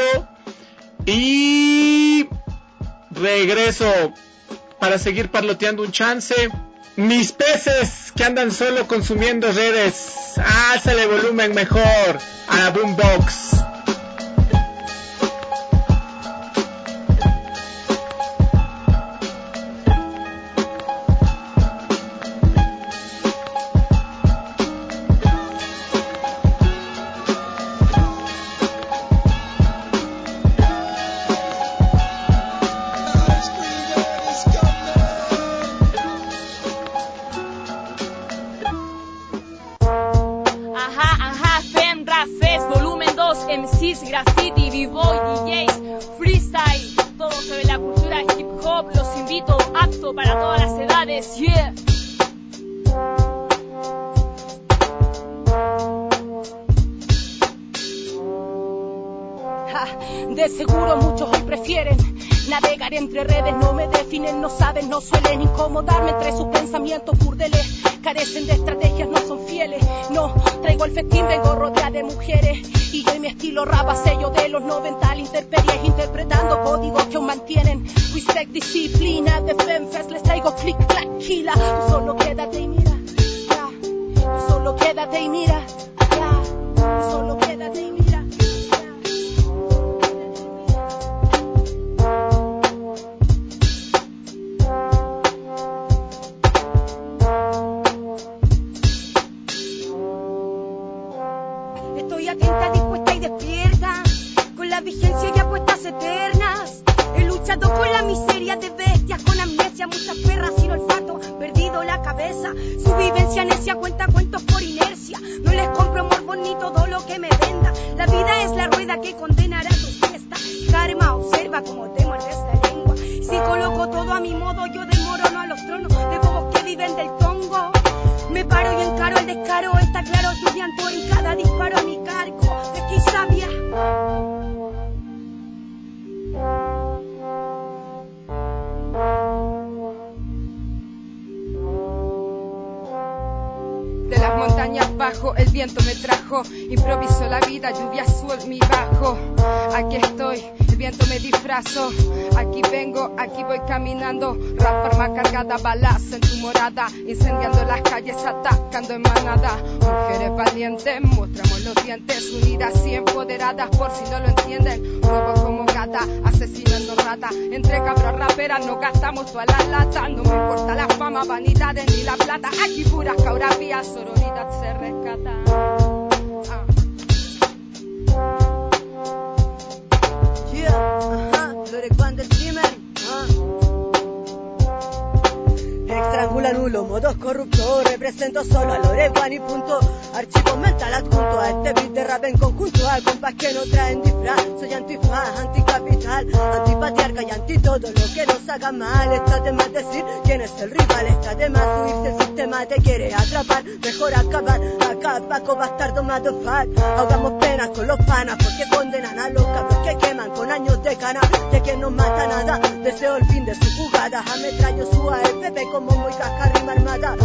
y regreso para seguir parloteando un chance. Mis peces que andan solo consumiendo redes, álzale volumen mejor a la boombox. MCs, graffiti, b-boy, DJs, freestyle, todo sobre la cultura hip hop. Los invito, apto para todas las edades, yeah. De seguro muchos hoy prefieren navegar entre redes, no me definen, no saben, no suelen incomodarme entre sus pensamientos burdeles. Carecen de estrategias, no son fieles. No, traigo el festín, vengo rodeada de mujeres. Y yo y mi estilo rap sello de los 90 al intemperies, interpretando códigos que aún mantienen respect, disciplina de FemFest. Les traigo click, clack, kila. Tú solo quédate y mira, ya. Tú solo quédate y mira, ya. Tú solo quédate y mira. Estoy atenta, dispuesta y despierta, con la vigencia y apuestas eternas. He luchado con la miseria de bestias, con amnesia, muchas perras sin olfato, perdido la cabeza. Su vivencia necia cuenta cuentos por inercia. No les compro morbo ni todo lo que me venda. La vida es la rueda que condenará tu fiesta. Karma, observa como te muerdes la lengua. Si coloco todo a mi modo, yo desmorono a los tronos de bobos que viven del tongo. Me paro y encaro el descaro, está claro, estudianto en cada disparo a mi cargo. De aquí sabia. De las montañas bajo, el viento me trajo, improviso la vida, lluvia, sol, mi bajo. Aquí estoy, el viento me disfrazo, aquí vengo, aquí voy caminando. Rap arma cargada, balas en tu morada, incendiando las calles, atacando en manada. Mujeres valientes, mostramos los dientes, unidas y empoderadas, por si no lo entienden. Robo como gata, asesinando rata, entre cabras raperas nos gastamos toda la lata. No me importa la fama, vanidades ni la plata, aquí puras caurapías, sororidad se rescata. Lorecuando el streamer, Extrangula nulo, modos corruptos. Represento solo a Loreguan y punto. Archivo mental adjunto a este beat de rap en conjunto. A compas que no traen disfraz. Soy antifaz, anticapital, antipatriarca y anti todo lo que nos haga mal. Está de más decir quién es el rival. Está de más huirse, el sistema te quiere atrapar. Mejor acabar, acá Paco bastardo motherfucker. Ahogamos penas con los panas porque condenan a los cabros que queman con años de cana. De que no mata nada, deseo el fin de su jugada. Ametrallo su AFP como muy caja rima armada.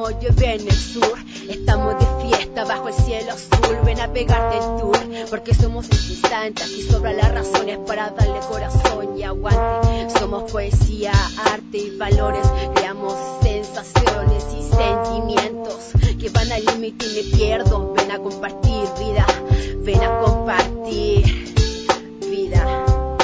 oye, ven el sur. Estamos de fiesta bajo el cielo azul. Ven a pegarte el tour, porque somos instantes. Aquí sobran las razones para darle corazón y aguante. Somos poesía, arte y valores. Creamos sensaciones y sentimientos que van al límite y me pierdo. Ven a compartir vida, ven a compartir vida.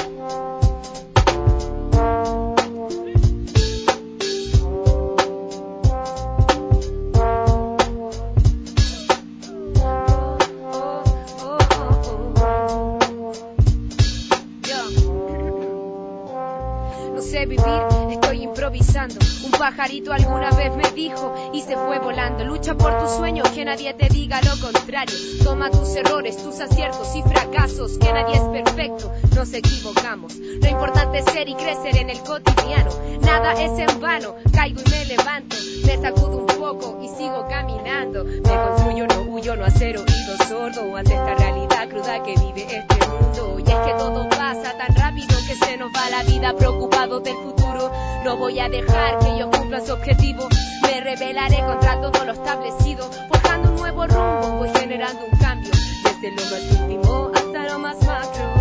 Vivir, estoy improvisando. Un pajarito alguna vez me dijo y se fue volando. Lucha por tus sueños, que nadie te diga lo contrario. Toma tus errores, tus aciertos y fracasos, que nadie es perfecto, nos equivocamos. Lo importante es ser y crecer en el cotidiano. Nada es en vano, caigo y me levanto. Me sacudo un poco y sigo caminando. Me construyo, no huyo, no hacer oído sordo ante esta realidad cruda que vive este mundo. Y es que todo pasa tan rápido que se nos va la vida, preocupado del futuro. No voy a dejar que ellos cumplan su objetivo. Me rebelaré contra todo lo establecido, forjando un nuevo rumbo. Voy generando un cambio desde lo más íntimo hasta lo más macro.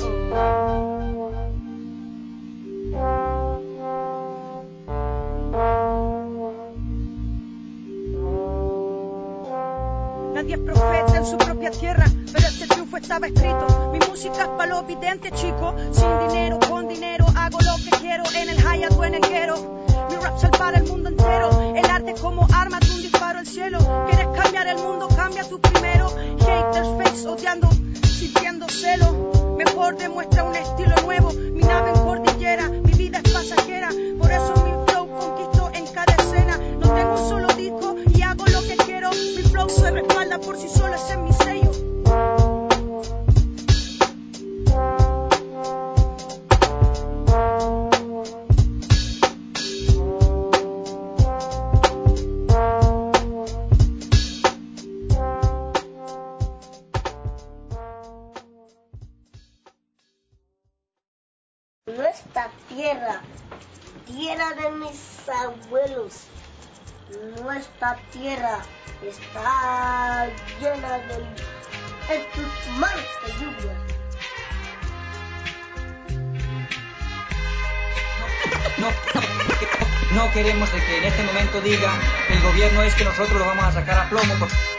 Nadie es profeta en su propia tierra, pero este triunfo estaba escrito. Mi música es pa' los videntes, chicos. Sin dinero, con dinero, hago lo que quiero. En el Hyatt o en el Ghetto. Mi rap sal para el mundo entero. El arte como arma de un disparo al cielo. ¿Quieres cambiar el mundo? Cambia tú primero. Haters, fakes, odiando, sintiendo celo. Mejor demuestra un estilo nuevo. Mi nave en cordillera, mi vida es pasajera. Por eso mi flow conquisto en cada escena. No tengo un solo disco y hago lo que quiero. Mi flow se respalda por sí solo, ese es mi sello. Nuestra tierra, tierra de mis abuelos, nuestra tierra está llena de mares de lluvia. No queremos de que en este momento diga el gobierno es que nosotros lo vamos a sacar a plomo,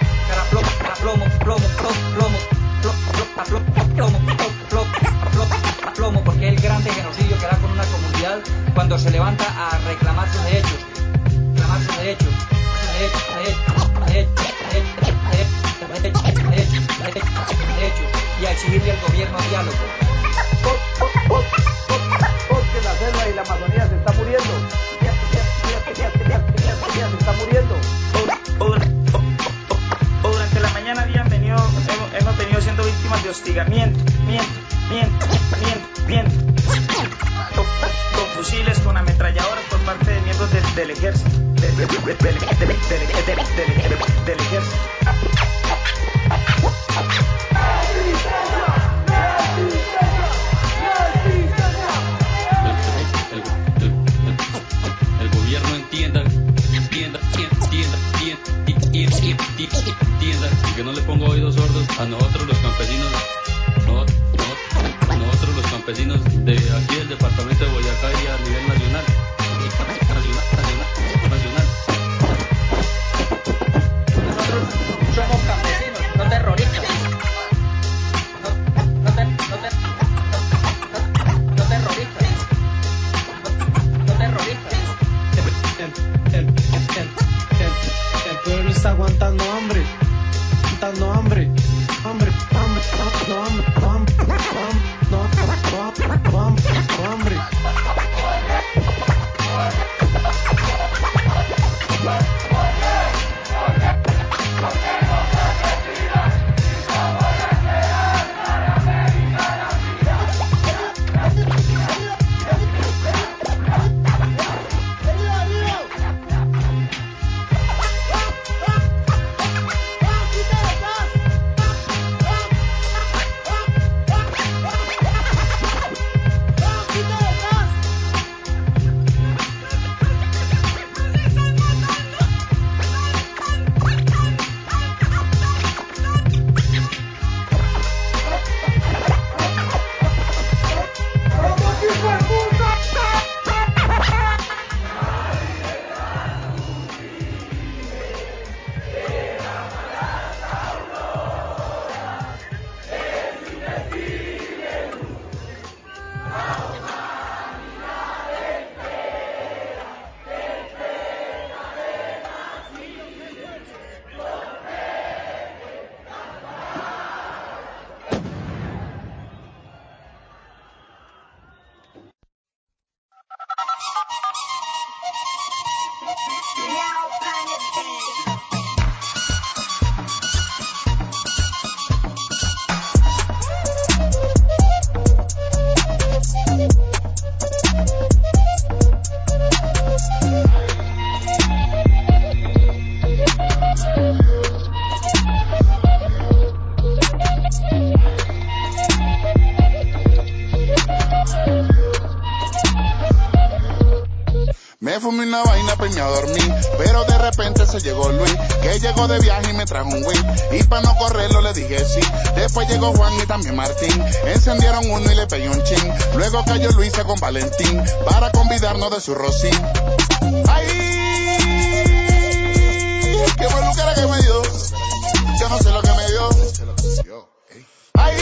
plomo, porque es el grande genocidio que hará con una comunidad cuando se levanta a reclamar sus derechos, y a exigirle al gobierno diálogo. Porque la selva y la Amazonía se está muriendo. Se está muriendo. Durante la mañana hemos venido siendo víctimas de hostigamiento, con fusiles, con ametralladoras por parte de miembros del ejército. Del ejército. El gobierno entienda y que no le ponga oídos sordos a nosotros los campesinos, nosotros los campesinos de aquí del departamento de Boyacá y a nivel nacional. Nosotros somos campesinos, no terroristas. El pueblo está aguantando hambre, hambre. y me dormí. Pero de repente se llegó Luis, que llegó de viaje y me trajo un win. Y para no correrlo le dije sí. Después llegó Juan y también Martín. Encendieron uno y le pegué un chin. Luego cayó Luisa con Valentín para convidarnos de su rocín. ¡Ay! ¡Qué boluquera que me dio! Yo no sé lo que me dio. ¡Ay!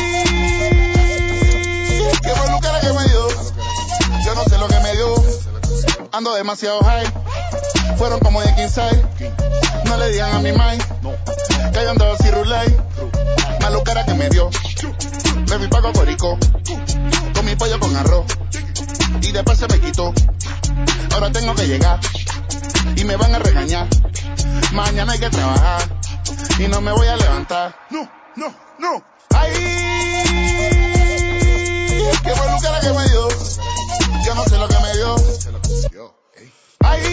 ¡Qué boluquera que me dio! Yo no sé lo que me dio. Ando demasiado high. Fueron como de 15. No le digan a mi mai que yo andaba así rulay. Maluquera que me dio. Me fui pa' Cocorico con mi pollo con arroz. Y después se me quitó. Ahora tengo que llegar y me van a regañar. Mañana hay que trabajar y no me voy a levantar. No. ¡Ay! ¡Qué boluquera que me dio! Yo no sé lo que me dio. ¡Ay!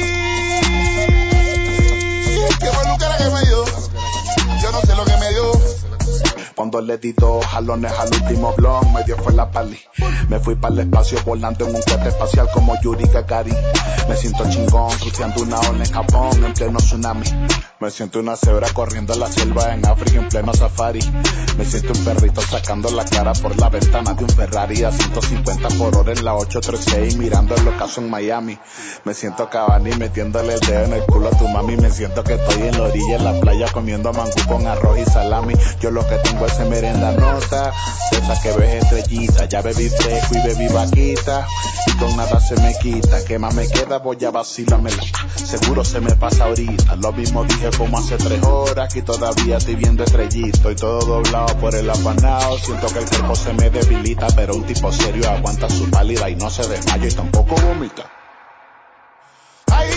¡Qué boluquera que me dio! Yo no sé lo que me dio. Cuando le di 2 jalones al último blog, me dio fue la pali. Me fui para el espacio volando en un cohete espacial como Yuri Gagarin. Me siento chingón, surfeando una ola en Japón en pleno tsunami. Me siento una cebra corriendo en la selva en África en pleno safari. Me siento un perrito sacando la cara por la ventana de un Ferrari a 150 por hora en la 836 mirando el ocaso en Miami. Me siento Cavani metiéndole el dedo en el culo a tu mami. Me siento que estoy en la orilla en la playa comiendo mangú con arroz y salami. Yo lo que tengo es merenda nota, de esa que ves estrellita. Ya bebí fresco y bebí vaquita y con nada se me quita. ¿Qué más me queda? Voy a vacílamela. Seguro se me pasa ahorita. Lo mismo dije como hace 3 horas y todavía estoy viendo estrellito y todo doblado por el apanado. Siento que el cuerpo se me debilita, pero un tipo serio aguanta su pálida y no se desmaya y tampoco vomita. ¡Ay!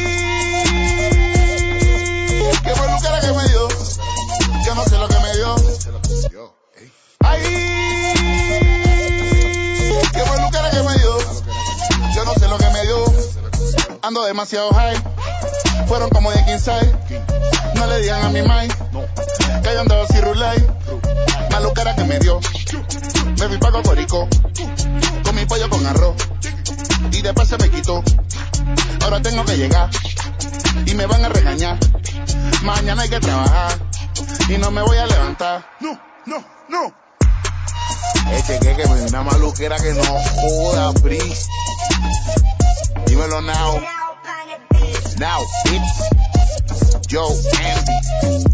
¡Qué boluquera que me dio! Yo no sé lo que me dio. ¡Ay! ¡Qué boluquera que me dio! Yo no sé lo que me dio. Ando demasiado high. Fueron como de 15. No le digan a mi mai que yo andaba así rulay. Maluquera que me dio. Me fui pa' Cocorico con mi pollo con arroz. Y después se me quitó. Ahora tengo que llegar y me van a regañar. Mañana hay que trabajar y no me voy a levantar. No. Cheque que me dio una maluquera que no joda, Pri. Dímelo now. Now, it's Joe Andy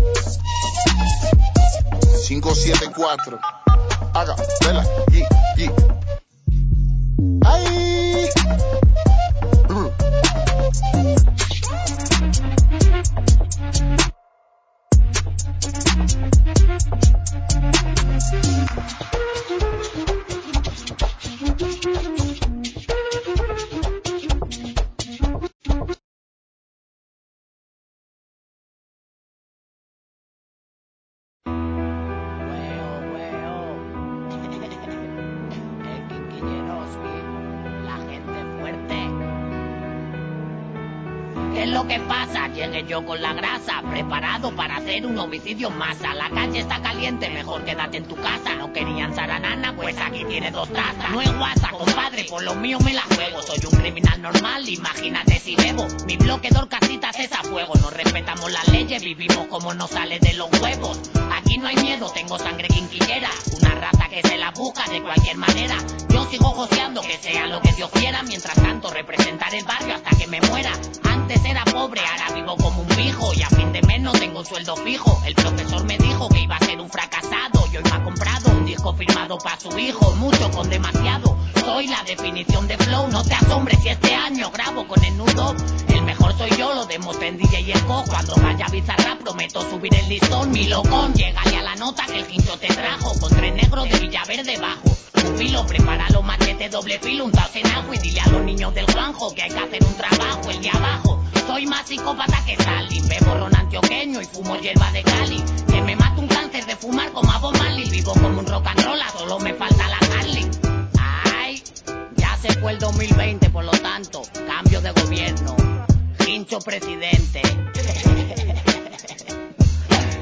574. Haga, vela, y. Ay. Yo con la grasa, preparado para hacer un homicidio en masa. La calle está caliente, mejor quédate en tu casa. No querían zaranana, pues aquí tienes 2 tazas. No es guasa, compadre, por lo mío me la juego. Soy un criminal normal, imagínate si bebo. Mi bloque de horcasitas es a fuego. No respetamos las leyes, vivimos como nos sale de los huevos. Aquí no hay miedo, tengo sangre quinquillera. Una raza que se la busca de cualquier manera. Yo sigo joseando, que sea lo que Dios quiera. Mientras tanto representar el barrio hasta que me muera. Antes era pobre, ahora vivo como un pijo. Y a fin de mes no tengo sueldo fijo. El profesor me dijo que iba a ser un fracasado. Y hoy me ha comprado un disco firmado para su hijo. Mucho con demasiado. Soy la definición de flow. No te asombres si este año grabo con el nudo. El mejor soy yo, lo demostré en DJ y Esco. Cuando vaya a Bizarrap prometo subir el listón. Mi locón, llégale a la nota que el quincho te trajo. Con 3 negros de Villaverde bajo. Un filo, prepara los machetes doble filo, untados en agua. Y dile a los niños del Juanjo que hay que hacer un trabajo el de abajo. Soy más psicópata que Stalin. Bebo ron antioqueño y fumo hierba de Cali. Que me mata un cáncer de fumar como a Bob Marley. Vivo como un rock and roll, solo me falta la Harley. Ay, ya se fue el 2020, por lo tanto, cambio de gobierno. Hincho presidente.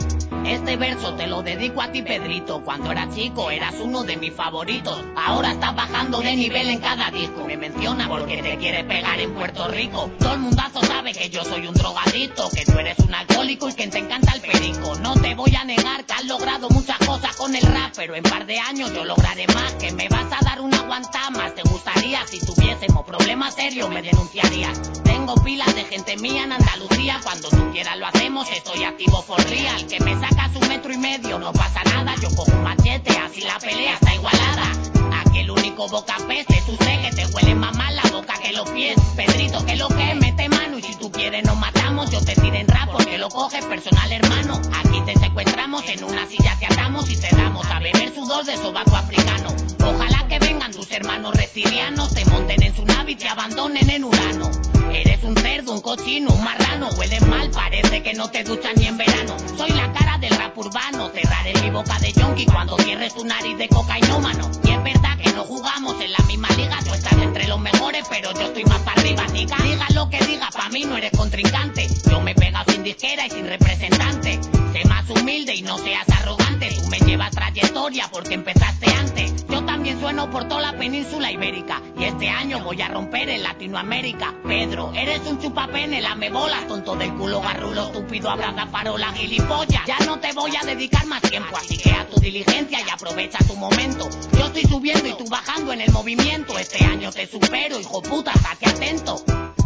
Este verso te lo dedico a ti, Pedrito. Cuando era chico eras uno de mis favoritos. Ahora estás bajando de nivel en cada disco. Me menciona porque te quieres pegar en Puerto Rico. Todo el mundazo sabe que yo soy un drogadicto, que tú eres un alcohólico y que te encanta el perico. No te voy a negar que has logrado muchas cosas con el rap, pero en par de años yo lograré más. Que me vas a dar una aguanta más. Te gustaría, si tuviésemos problemas serios me denunciarías. Tengo pilas de gente mía en Andalucía. Cuando tú quieras lo hacemos, estoy activo for real. Que me sacas 1,5 metros, no pasa nada. Yo cojo un machete, así la pelea está igualada. Aquí el único boca peste, tú sé que te huele más mal la boca que los pies. Pedrito, que lo que es, mete mano y si tú quieres nos matamos. Yo te tiré en rap porque lo coges personal, hermano. Aquí te secuestramos, en una silla te atamos y te damos a beber sudor de sobaco africano. Ojalá que vengan tus hermanos reptilianos, te monten en su nave y te abandonen en Urano. Eres un cerdo, un cochino, un marrano. Hueles mal, parece que no te duchas ni en verano. Soy la cara del rap urbano. Cerraré mi boca de yonki cuando cierres tu nariz de cocainómano. Y es verdad que no jugamos en la misma liga. Tú estás entre los mejores, pero yo estoy más para arriba, nica. Diga lo que diga, pa' mí no eres contrincante. Yo me he pegado sin disquera y sin representante. Sé más humilde y no seas arrogante. Tú me llevas trayectoria porque empezaste antes. Yo también sueno por toda la península ibérica. Y este año voy a romper en Latinoamérica. Pedro, eres un chupapene, lame bolas, tonto del culo, garrulo, estúpido, abraza farola, gilipollas. Ya no te voy a dedicar más tiempo, así que a tu diligencia y aprovecha tu momento. Yo estoy subiendo y tú bajando en el movimiento. Este año te supero, hijo puta, estate atento.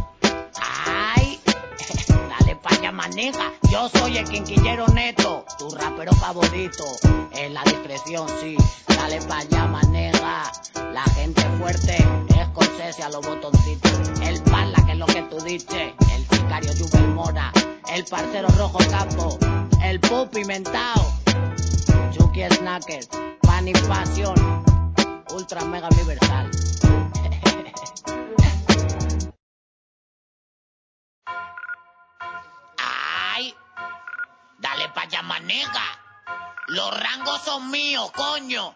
Ay, dale pa' allá, maneja. Yo soy el quinquillero neto, tu rapero favorito. En la discreción, sí, dale pa' allá, maneja. La gente fuerte es Scorsese a los botoncitos. El Parla, que es lo que tú dices. El sicario Jubel Mora. El parcero Rojo Campo. El Pupi Mentao. Chucky Snackers. Pan y Pasión. Ultra Mega Universal. Ay, dale pa' allá, maneja. Los rangos son míos, coño.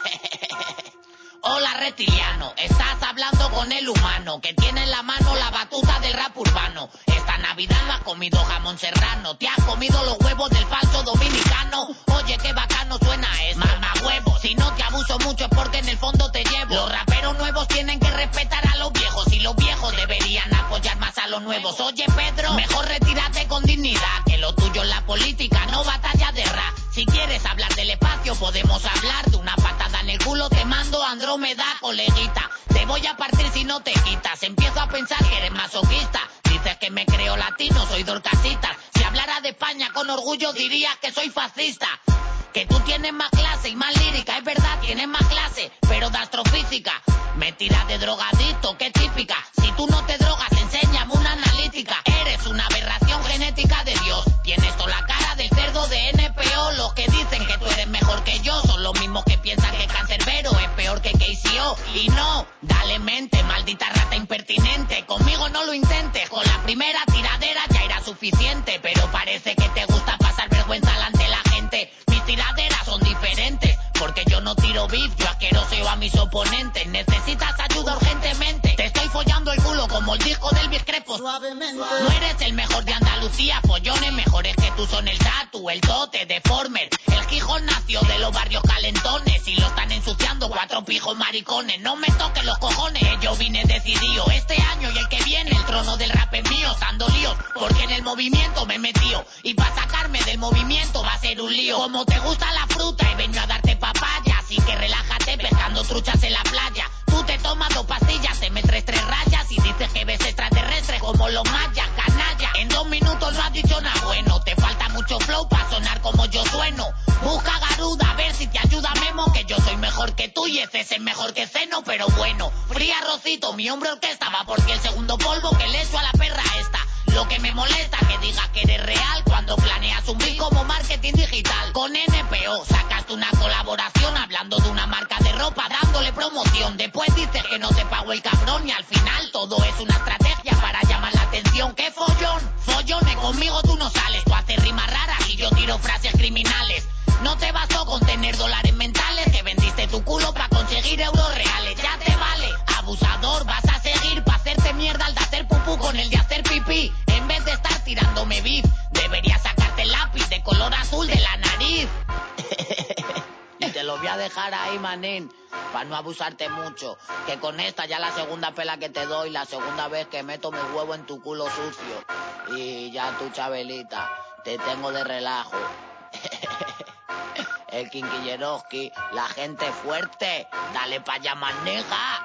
Hola, reptiliano, estás hablando con el humano que tiene en la mano la batuta del rap urbano. Esta Navidad no has comido jamón serrano, te has comido los huevos del falso dominicano. Oye, qué bacano suena eso, mamá huevo. Si no te abuso mucho es porque en el fondo te llevo. Los raperos nuevos tienen que respetar a los viejos y los viejos deberían apoyar más a los nuevos. Oye, Pedro, mejor retírate con dignidad, que lo tuyo es la política, no batalla de rap. Si quieres hablar del espacio podemos hablar de una patada en el culo, te mando Andrómeda, coleguita. Te voy a partir si no te quitas. Empiezo a pensar que eres masoquista. Dices que me creo latino, soy dorcasita. Si hablara de España con orgullo dirías que soy fascista. Que tú tienes más clase y más lírica, es verdad, tienes más clase, pero de astrofísica. Me tiras de drogadicto, qué típica. Si tú no te drogas, enséñame una analítica. Eres una aberración genética de Dios. Tienes toda la cara del cerdo de NPO. Los que dicen que tú eres mejor que yo son los mismos que piensan que Cancerbero es peor que KCO. Y no, dale mente, maldita rata impertinente. Conmigo no lo intentes, con la primera tiradera ya irá suficiente. Pero parece que te gusta pasar vergüenza delante de la gente. Mis tiraderas son diferentes, porque yo no tiro beef, yo asqueroseo a mis oponentes. Necesitas ayuda urgentemente. Te estoy follando el culo como el disco del Biscrepo. No eres el mejor de Andalucía, follones mejores que tú son el Tatu, el Tote, Deformer. El Gijón nació de los barrios calentones y lo están ensuciando 4 pijos maricones. No me toques los cojones, yo vine decidido. Este año y el que viene el trono del rap es mío, dando líos, porque en el movimiento me he metido. Y para sacarme del movimiento va a ser un lío. Como te gusta la fruta he venido a darte papaya, así que relájate pescando truchas en la playa. Tú te tomas 2 pastillas, te metes 3 rayas y dices que ves extraterrestres como los mayas, canalla. En 2 minutos no has dicho nada bueno, te falta mucho flow para sonar como yo sueno. Busca Garuda a ver si te ayuda Memo, que yo soy mejor que tú y ese es mejor que Zeno, pero bueno. Fría Rosito, mi hombre orquesta va porque el segundo polvo que le echo a la perra esta. Lo que me molesta que digas que eres real cuando planeas un beat como marketing digital. Con NPO sacaste una colaboración hablando de una marca de ropa, dándole promoción. Después dices que no te pago el cabrón y al final todo es una estrategia para llamar la atención. ¡Qué follón! Follones, conmigo tú no sales. Tú haces rimas raras y yo tiro frases criminales. No te bastó con tener dólares mentales, que vendiste tu culo para conseguir euros reales. Ya te vale, abusador, vas a seguir para hacerte mierda al de hacer pupú con el de hacer pipí. En vez de estar tirándome beef, deberías sacarte el lápiz de color azul de la nariz. dejar ahí, manín, para no abusarte mucho. Que con esta ya la segunda pela que te doy, la segunda vez que meto mi huevo en tu culo sucio. Y ya tu Chabelita, te tengo de relajo. El Kinkilleroski, la gente fuerte, dale pa' allá, maneja.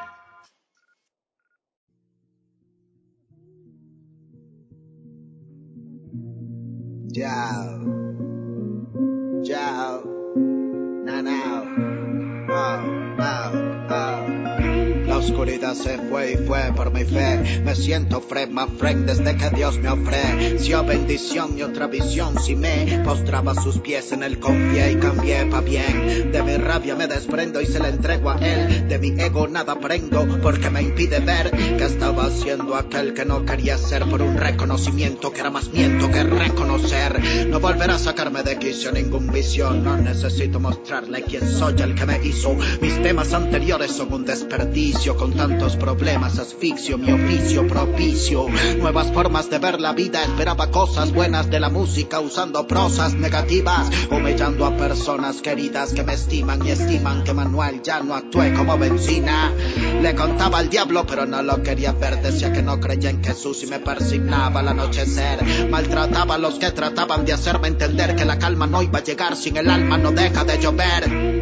Ciao. Ciao. No, no. Oh, oh, oh. La oscuridad se fue y fue por mi fe. Me siento Fred, my friend, desde que Dios me ofreció bendición y otra visión. Si me postraba a sus pies en el confié y cambié pa' bien. De mi rabia me desprendo y se la entrego a él. De mi ego nada aprendo porque me impide ver que estaba haciendo aquel que no quería ser por un reconocimiento que era más miento que reconocer. No volverá a sacarme de quicio ningún vicio. No necesito mostrarle quién soy, el que me hizo. Mis temas anteriores son un desperdicio. Con tantos problemas asfixio mi oficio propicio. Nuevas formas de ver la vida. Esperaba cosas buenas de la música usando prosas negativas, humillando a personas queridas que me estiman y estiman que Manuel ya no actúe como benzina. Le contaba al diablo pero no lo quería ver. Decía que no creía en Jesús y me persignaba al anochecer. Maltrataba a los que trataban de hacerme entender que la calma no iba a llegar sin el alma no deja de llover.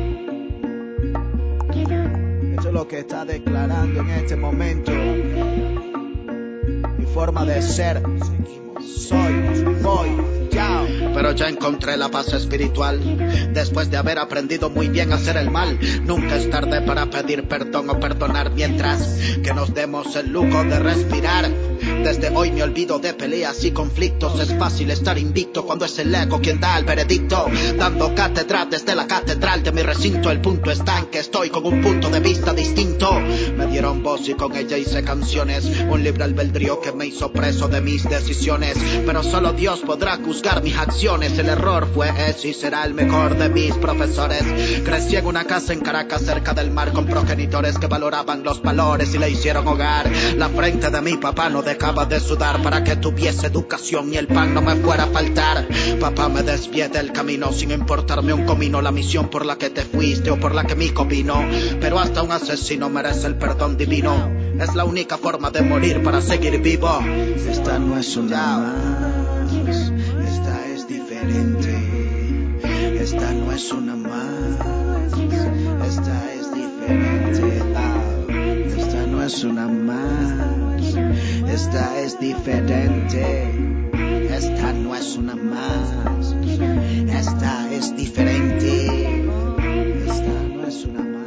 Lo que está declarando en este momento mi forma de ser. Soy, voy, chao. Pero ya encontré la paz espiritual después de haber aprendido muy bien a hacer el mal. Nunca es tarde para pedir perdón o perdonar mientras que nos demos el lujo de respirar. Desde hoy me olvido de peleas y conflictos. Es fácil estar invicto cuando es el ego quien da el veredicto. Dando cátedra desde la catedral de mi recinto. El punto está en que estoy con un punto de vista distinto. Me dieron voz y con ella hice canciones. Un libre albedrío que me hizo preso de mis decisiones. Pero solo Dios podrá juzgar mis acciones. El error fue ese y será el mejor de mis profesores. Crecí en una casa en Caracas cerca del mar con progenitores que valoraban los valores y le hicieron hogar. La frente de mi papá no dejaba de sudar para que tuviese educación y el pan no me fuera a faltar. Papá, me desvié del camino sin importarme un comino la misión por la que te fuiste o por la que mi hijo vino. Pero hasta un asesino merece el perdón divino. Es la única forma de morir para seguir vivo. Esta no es una más, esta es diferente. Esta no es una más, esta es diferente. Esta no es una más, esta es diferente. Esta no es una más, esta es diferente. Esta no es una más.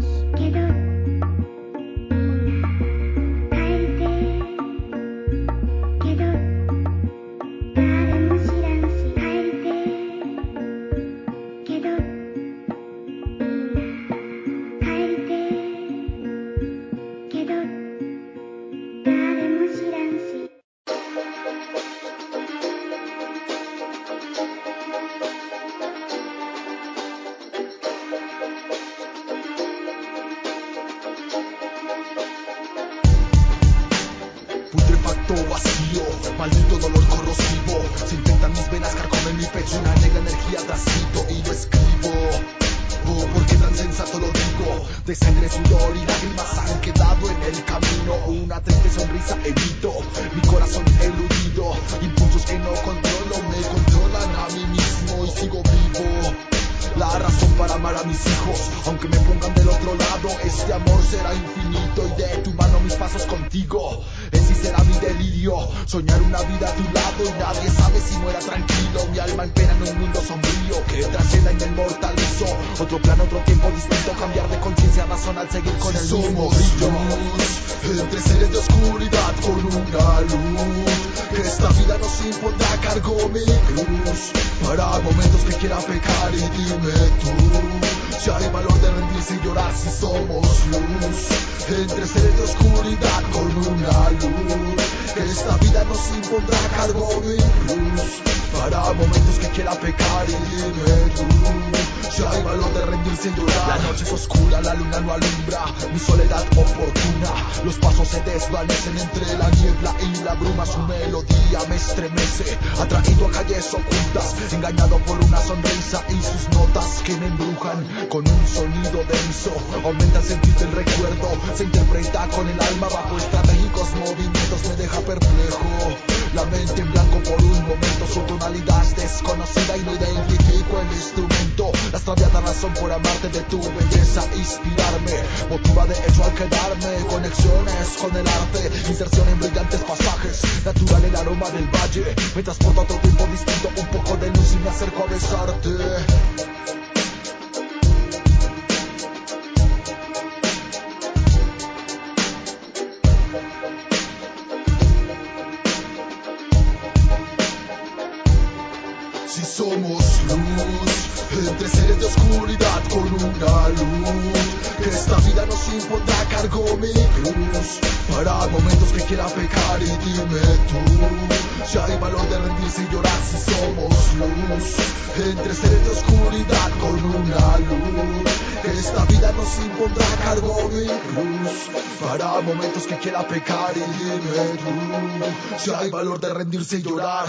Putrefacto vacío, maldito dolor corrosivo. Se infectan mis venas, carcomen mi pecho, una negra energía de ácido y lo escribo. Oh, porque tan sensato lo digo. De sangre, sudor y lágrimas han quedado en el camino. Una triste sonrisa evito, mi corazón eludido. Impulsos que no controlo me controlan a mí mismo y sigo vivo. La razón para amar a mis hijos, aunque me pongan del otro lado, este amor será infinito y de tu mano mis pasos contigo. Ese será mi delirio, soñar una vida a tu lado y nadie sabe si muera tranquilo. Mi alma en pena en un mundo sombrío que trascienda y me inmortalizo. Otro plan, otro tiempo distinto, cambiar de conciencia, razón al seguir con el mismo brillo. Entre seres de oscuridad con una luz, que esta vida nos impondrá, cargo mi cruz. Para momentos que quiera pecar y dime tú, si hay valor de rendirse y llorar si somos luz. Entre seres de oscuridad con una luz, que esta vida nos impondrá, cargo mi cruz. Para momentos que quiera pecar y dime tú, si hay valor de rendirse y llorar. La noche es oscura, la luna no alumbra mi soledad oportuna. Los pasos se desvanecen entre la niebla y la bruma. Su melodía me estremece, atraído a calles ocultas, engañado por una sonrisa y sus notas que me embrujan con un sonido denso. Aumenta el sentir del recuerdo, se interpreta con el alma bajo estratégicos movimientos. Me deja perplejo, la mente en blanco por un momento. Su tonalidad es desconocida y no identifico el instrumento. La extraviada razón por amarte, de tu belleza inspirarme, motiva de hecho al quedarme. Conexiones con el arte, inserción en brillantes pasajes. Natural el aroma del valle, me transporta a otro tiempo distinto. Un poco de luz y me acerco a besarte. Si somos luz, entre seres de oscuridad con una luz, que esta vida nos impondrá, cargo mi cruz. Para momentos que quiera pecar y dime tú, si hay valor de rendirse y llorar. Si somos luz, entre seres de oscuridad con una luz, que esta vida nos impondrá, cargo mi cruz. Para momentos que quiera pecar y dime tú, si hay valor de rendirse y llorar.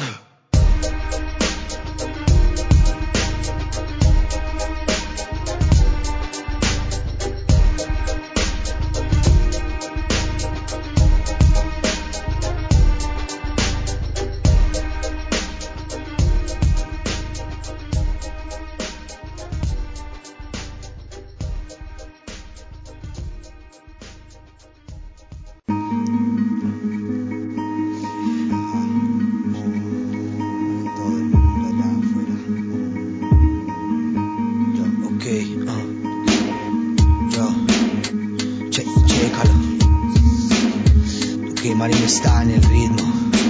Marín está en el ritmo.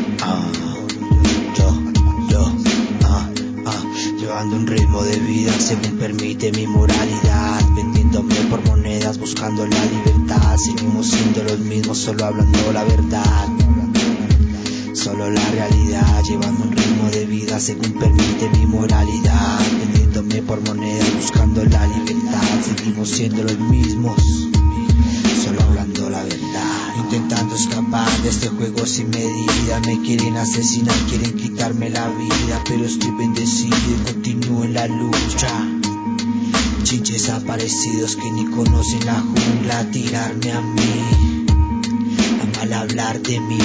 Llevando un ritmo de vida según permite mi moralidad, vendiéndome por monedas buscando la libertad. Seguimos siendo los mismos, solo hablando la verdad, solo la realidad. Llevando un ritmo de vida según permite mi moralidad, vendiéndome por monedas buscando la libertad. Seguimos siendo los mismos, solo hablando la verdad. Intentando escapar de este juego sin medida. Me quieren asesinar, quieren quitarme la vida, pero estoy bendecido y continúo en la lucha. Chinches aparecidos que ni conocen la jungla, tirarme a mí, a mal hablar de mí.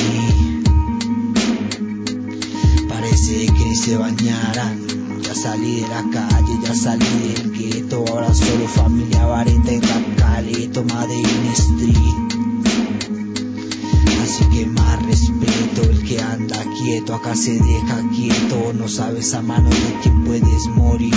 Parece que ni se bañaran. Ya salí de la calle, ya salí del gueto. Ahora solo familia vareta y rap caleto, Medellín Street. Así que más respeto, el que anda quieto acá se deja quieto. No sabes a mano de quién puedes morir.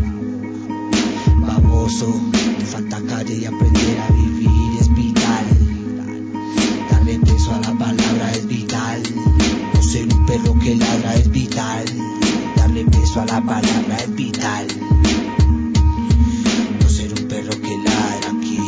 Baboso, te falta calle y aprender a vivir es vital. Darle peso a la palabra es vital. No ser un perro que ladra es vital. Darle peso a la palabra es vital. No ser un perro que ladra aquí.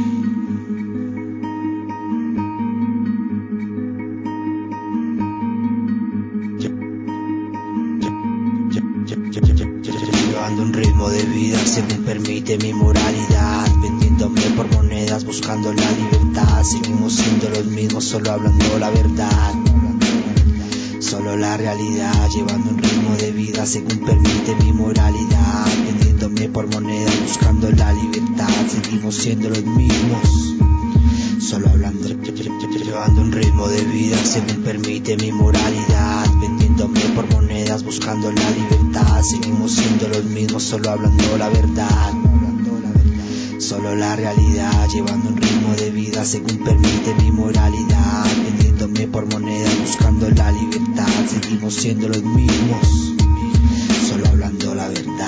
Llevando un ritmo de vida según permite mi moralidad, vendiéndome por monedas buscando la libertad. Seguimos siendo los mismos, solo hablando la verdad, solo la realidad. Llevando un ritmo de vida según permite mi moralidad, vendiéndome por monedas buscando la libertad. Seguimos siendo los mismos, solo hablando. Llevando un ritmo de vida según permite mi moralidad, vendiéndome por monedas buscando la libertad. Seguimos siendo los mismos, solo hablando la verdad, solo la realidad. Llevando un ritmo de vida según permite mi moralidad, vendiéndome por monedas buscando la libertad. Seguimos siendo los mismos, solo hablando la verdad.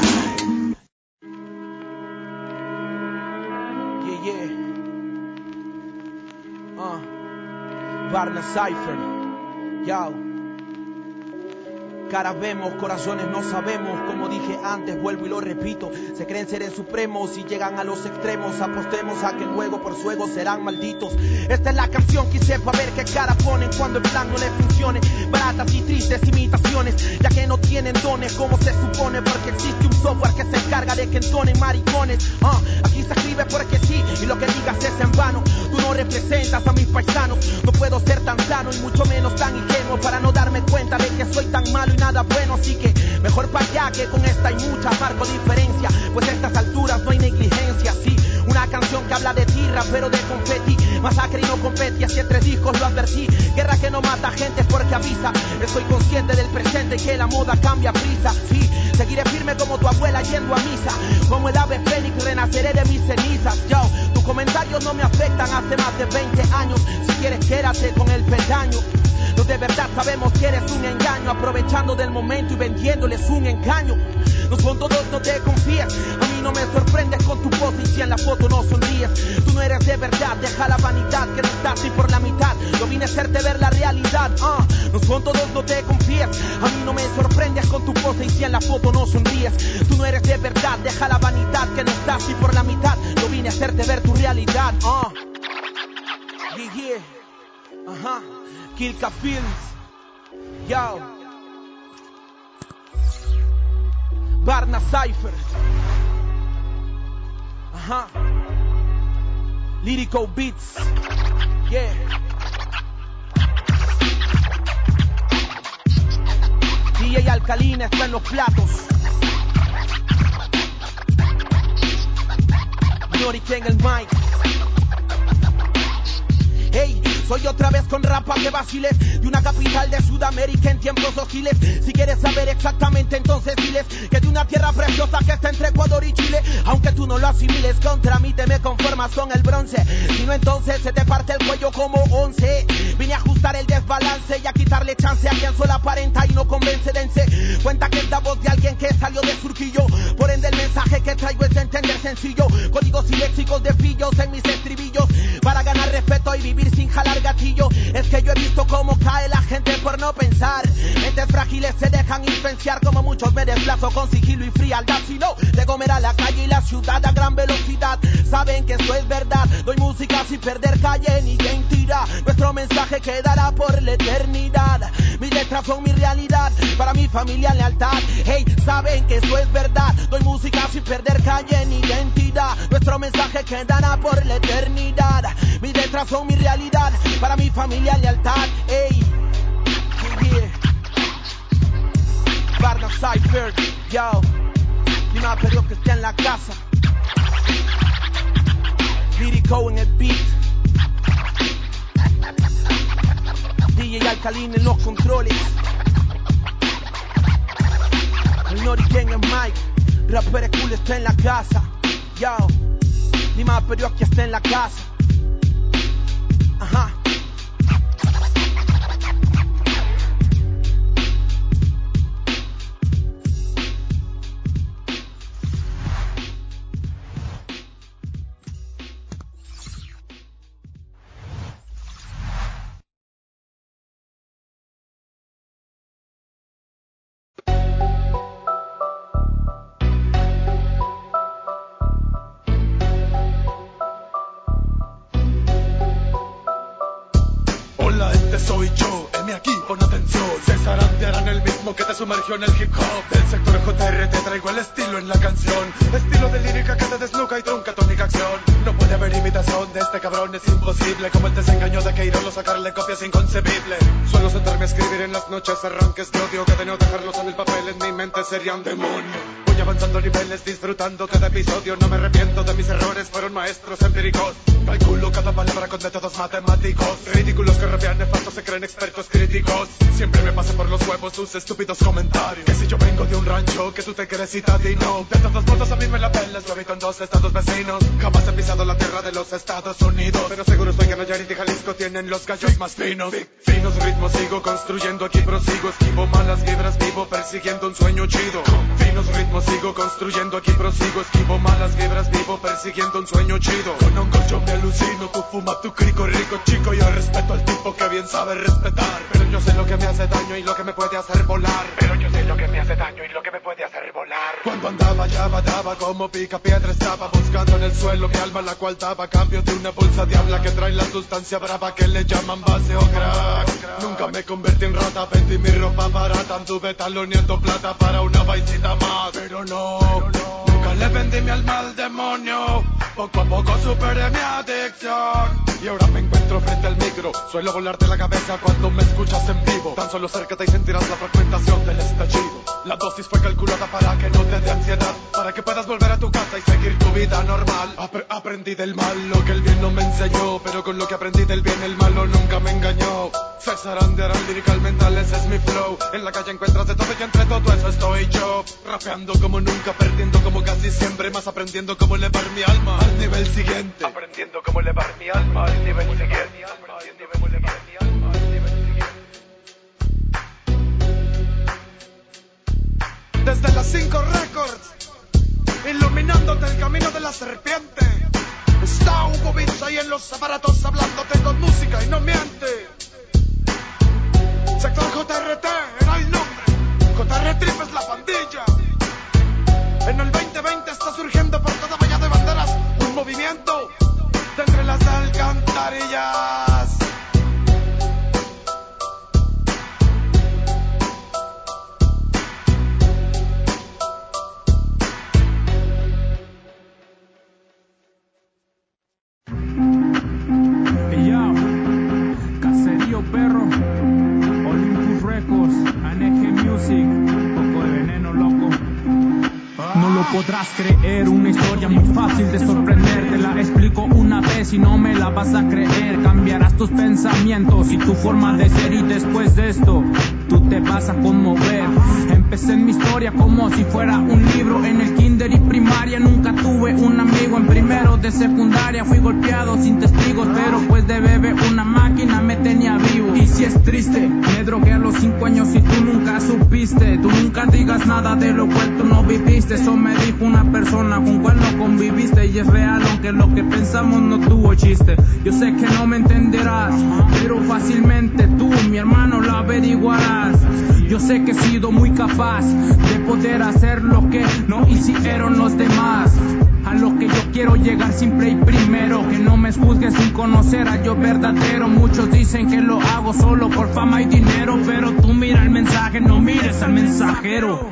Barna Cypher, yo. Caras vemos, corazones no sabemos. Como dije antes, vuelvo y lo repito. Se creen seres supremos y llegan a los extremos. Apostemos a que luego por su ego serán malditos. Esta es la canción que hice para ver qué cara ponen cuando el plan no les funcione. Baratas y tristes imitaciones, ya que no tienen dones como se supone, porque existe un software que se encarga de que entonen maricones. Aquí se escribe porque sí, y lo que digas es en vano. Tú no representas a mis paisanos. No puedo ser tan sano y mucho menos tan ingenuo para no darme cuenta de que soy tan malo y nada bueno. Así que mejor para allá, que con esta hay mucha marco diferencia, pues a estas alturas no hay negligencia. Sí, una canción que habla de tierra pero de confeti, masacre y no competi, así 3 discos lo advertí. Guerra que no mata gente porque avisa. Estoy consciente del presente y que la moda cambia prisa. Sí, seguiré firme como tu abuela yendo a misa. Como el ave fénix renaceré de mis cenizas. Yo, tus comentarios no me afectan hace más de 20 años. Si quieres quédate con el peldaño. Los de verdad sabemos que eres un engaño, aprovechando del momento y vendiéndoles un engaño. Los con todos no te confíes, a mí no me sorprendes con tu pose y si en la foto no sonríes. Tú no eres de verdad, deja la vanidad que no estás ni por la mitad. Yo vine a hacerte ver la realidad. Los con todos no te confíes, a mí no me sorprendes con tu pose y si en la foto no sonríes. Tú no eres de verdad, deja la vanidad que no estás ni por la mitad. Yo vine a hacerte ver tu realidad. Kilka Films, yo, Barna Cypher, Lyrical Beats, yeah. DJ Alcalina está en los platos. Norica en el mic. Hey, soy otra vez con rapa que vaciles de una capital de Sudamérica en tiempos hostiles. Si quieres saber exactamente entonces diles que de una tierra preciosa que está entre Ecuador y Chile. Aunque tú no lo asimiles, contra mí te me conformas con el bronce. Si no entonces se te parte el cuello como 11. Vine a ajustar el desbalance y a quitarle chance a quien solo aparenta y no convence. Dense cuenta que es la voz de alguien que salió de Surquillo. Por ende el mensaje que traigo es de entender sencillo. Códigos y léxicos de pillos en mis estribillos para ganar respeto y vivir sin jalar gatillo. Es que yo he visto cómo cae la gente por no pensar. Mentes frágiles se dejan influenciar, como muchos me desplazo con sigilo y frialdad. Si no, te comerá la calle y la ciudad a gran velocidad. Saben que esto es verdad, doy música sin perder calle ni identidad. Nuestro mensaje quedará por la eternidad. Mis letras son mi realidad, para mi familia lealtad. Hey, saben que esto es verdad, doy música sin perder calle ni identidad. Nuestro mensaje quedará por la eternidad. Mis letras son mi realidad, para mi familia lealtad. Ey, yeah. Barna Cypher, yo. Y me ha pedido que esté en la casa. Lyrical en el beat. DJ Alcalina en los controles. El Norica en el mic. Rapper cool está en la casa. Yo. Y me ha pedido que esté en la casa. Ajá. Soy yo, heme aquí, pon atención. César Andearán, el mismo que te sumergió en el hip hop. Del sector JR te traigo el estilo en la canción. Estilo de lírica que te desnuca y trunca tu única acción. No puede haber imitación de este cabrón, es imposible. Como el desengaño de Queiroz, sacarle copias inconcebible. Suelo sentarme a escribir en las noches arranques de odio que de no dejarlos en el papel en mi mente sería un demonio. Voy avanzando niveles, disfrutando cada episodio. No me arrepiento de mis errores, fueron maestros empíricos. Calculo cada palabra con métodos matemáticos. Ridículos que rapean nefastos se creen expertos críticos. Siempre me pasan por los huevos tus estúpidos comentarios. Que si yo vengo de un rancho, que tú te crees citadino. De todos modos a mí me la pelas, yo habito en 2 estados vecinos. Jamás he pisado la tierra de los Estados Unidos, pero seguro estoy que Nayarit y Jalisco tienen los gallos más finos. Finos ritmos sigo construyendo, aquí prosigo. Esquivo malas vibras, vivo persiguiendo un sueño chido. Finos ritmos sigo construyendo, aquí prosigo, esquivo malas vibras, vivo persiguiendo un sueño chido. Con hongos yo me alucino, tú fuma tu crico rico chico. Yo respeto al tipo que bien sabe respetar, pero yo sé lo que me hace daño y lo que me puede hacer volar. Pero yo sé lo que me hace daño y lo que me puede hacer volar. Cuando andaba ya badaba, como pica piedra estaba buscando en el suelo mi alma, la cual daba a cambio de una bolsa diabla que trae la sustancia brava que le llaman base o crack. Nunca me convertí en rata, vendí mi ropa barata, anduve taloneando plata para una vaicita más. Pero no, nunca le vendí mi alma al demonio, poco a poco superé mi adicción. Y ahora me encuentro frente al micro, suelo volarte la cabeza cuando me escuchas en vivo. Tan solo acércate y sentirás la fragmentación del estallido. La dosis fue calculada para que no te dé ansiedad, para que puedas volver a tu casa y seguir tu vida normal. Aprendí del mal lo que el bien no me enseñó, pero con lo que aprendí del bien el malo nunca me engañó. César Anderán, lyrical mental, ese es mi flow. En la calle encuentras de todo y entre todo eso estoy yo. Rapeando como nunca, perdiendo como casi siempre, más aprendiendo cómo elevar mi alma al nivel siguiente. Aprendiendo cómo elevar mi alma al nivel siguiente. Desde las 5 Records, iluminándote el camino de la serpiente. Está Hugo Beats ahí en los aparatos hablándote con música y no miente. Sector JRT era el nombre, JR Trip es la pandilla. En el 2020 está surgiendo por toda valla de banderas un movimiento de entre las alcantarillas. Perro, Olympus Records, Aneje Music, poco de veneno loco. No lo podrás creer, una historia muy fácil de sorprender. Te la explico una vez y no me la vas a creer. Cambiarás tus pensamientos y tu forma de ser, y después de esto tú te vas a conmover. Empecé en mi historia como si fuera un libro. En el kinder y primaria nunca tuve un amigo. En primero de secundaria fui golpeado sin testigos, pero pues de bebé una máquina me tenía vivo. Y si es triste, me drogué a los 5 años y tú nunca supiste. Tú nunca digas nada de lo cual tú no viviste. Eso me dijo una persona con cual no conviviste, y es real aunque lo que pensamos no tuvo chiste. Yo sé que no me entenderás, pero fácilmente tú, mi hermano, lo averiguarás. Yo sé que he sido muy capaz de poder hacer lo que no hicieron los demás. A lo que yo quiero llegar siempre y primero, que no me juzgues sin conocer a yo verdadero. Muchos dicen que lo hago solo por fama y dinero, pero tú mira el mensaje, no mires al mensajero.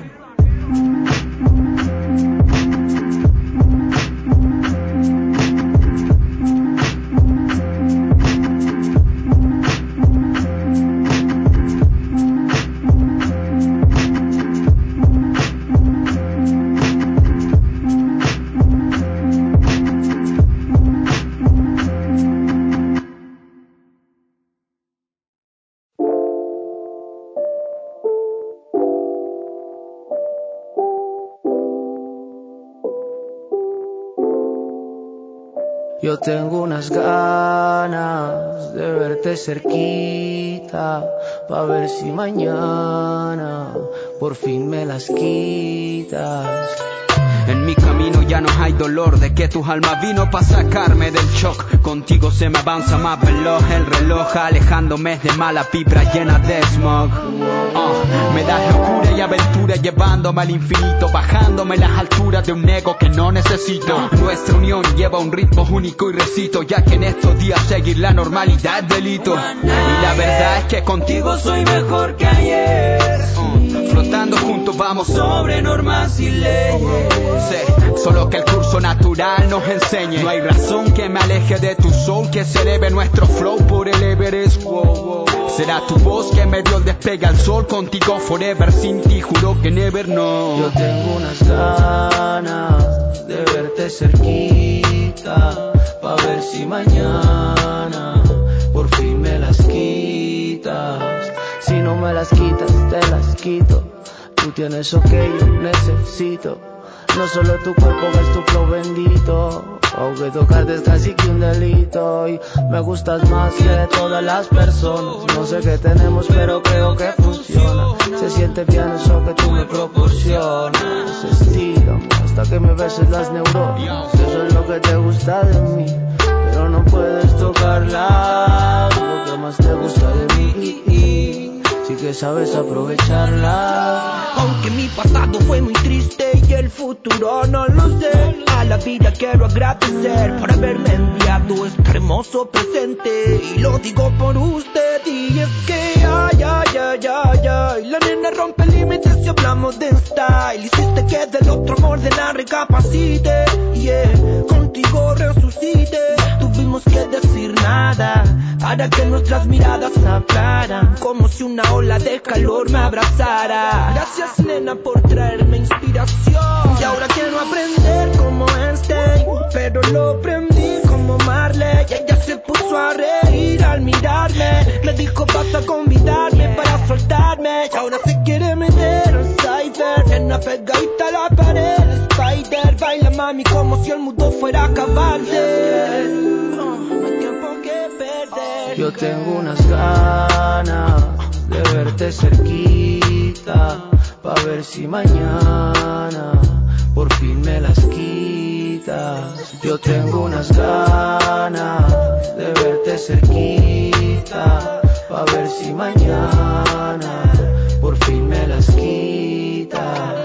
Yo tengo unas ganas de verte cerquita, pa' ver si mañana por fin me las quitas. En mi camino ya no hay dolor, de que tu alma vino pa' sacarme del shock. Contigo se me avanza más veloz el reloj, alejándome de mala vibra llena de smog. Me das locura y aventura, llevándome al infinito, bajándome las alturas de un ego que no necesito. Nuestra unión lleva un ritmo único y recito, ya que en estos días seguir la normalidad es delito. Y la verdad es que contigo soy mejor que ayer. Flotando juntos vamos sobre normas y leyes. Solo que el curso natural nos enseñe. No hay razón que me aleje de tu soul, que se eleve nuestro flow por el Everest. Será tu voz que me dio el despegue al sol. Contigo forever, sin ti juro que never no. Yo tengo unas ganas de verte cerquita, pa' ver si mañana por fin me las quitas. Si no me las quitas, te las quito. Tú tienes lo que yo necesito. No solo tu cuerpo, ves tu flow bendito. Aunque tocarte es casi que un delito. Y me gustas más que todas las personas. No sé qué tenemos, pero creo que funciona. Se siente bien eso que tú me proporcionas. Estírame hasta que me beses las neuronas. Eso es lo que te gusta de mí, pero no puedes tocarla. Lo que más te gusta de mí, sí que sabes aprovecharla. Aunque mi pasado fue muy triste y el futuro no lo sé, a la vida quiero agradecer por haberme enviado este hermoso presente. Y lo digo por usted, y es que la nena rompe límites si hablamos de style. Hiciste que del otro amor de la recapacite, yeah, contigo resucite. Tuvimos que decir nada para que nuestras miradas se aclaran, como si una ola de calor me abrazara. Gracias, nena, por traerme inspiración. Y ahora quiero aprender como Einstein, pero lo aprendí como Marley. Y ella se puso a reír al mirarme. Me dijo vas a convidarme para soltarme. Y ahora se quiere meter al cyber. Nena pegadita a la pared, Spider. Baila mami como si el mundo fuera a acabarse. No hay tiempo que perder. Yo tengo unas ganas de verte cerquita, pa' ver si mañana por fin me las quitas. Yo tengo unas ganas de verte cerquita, pa' ver si mañana por fin me las quitas.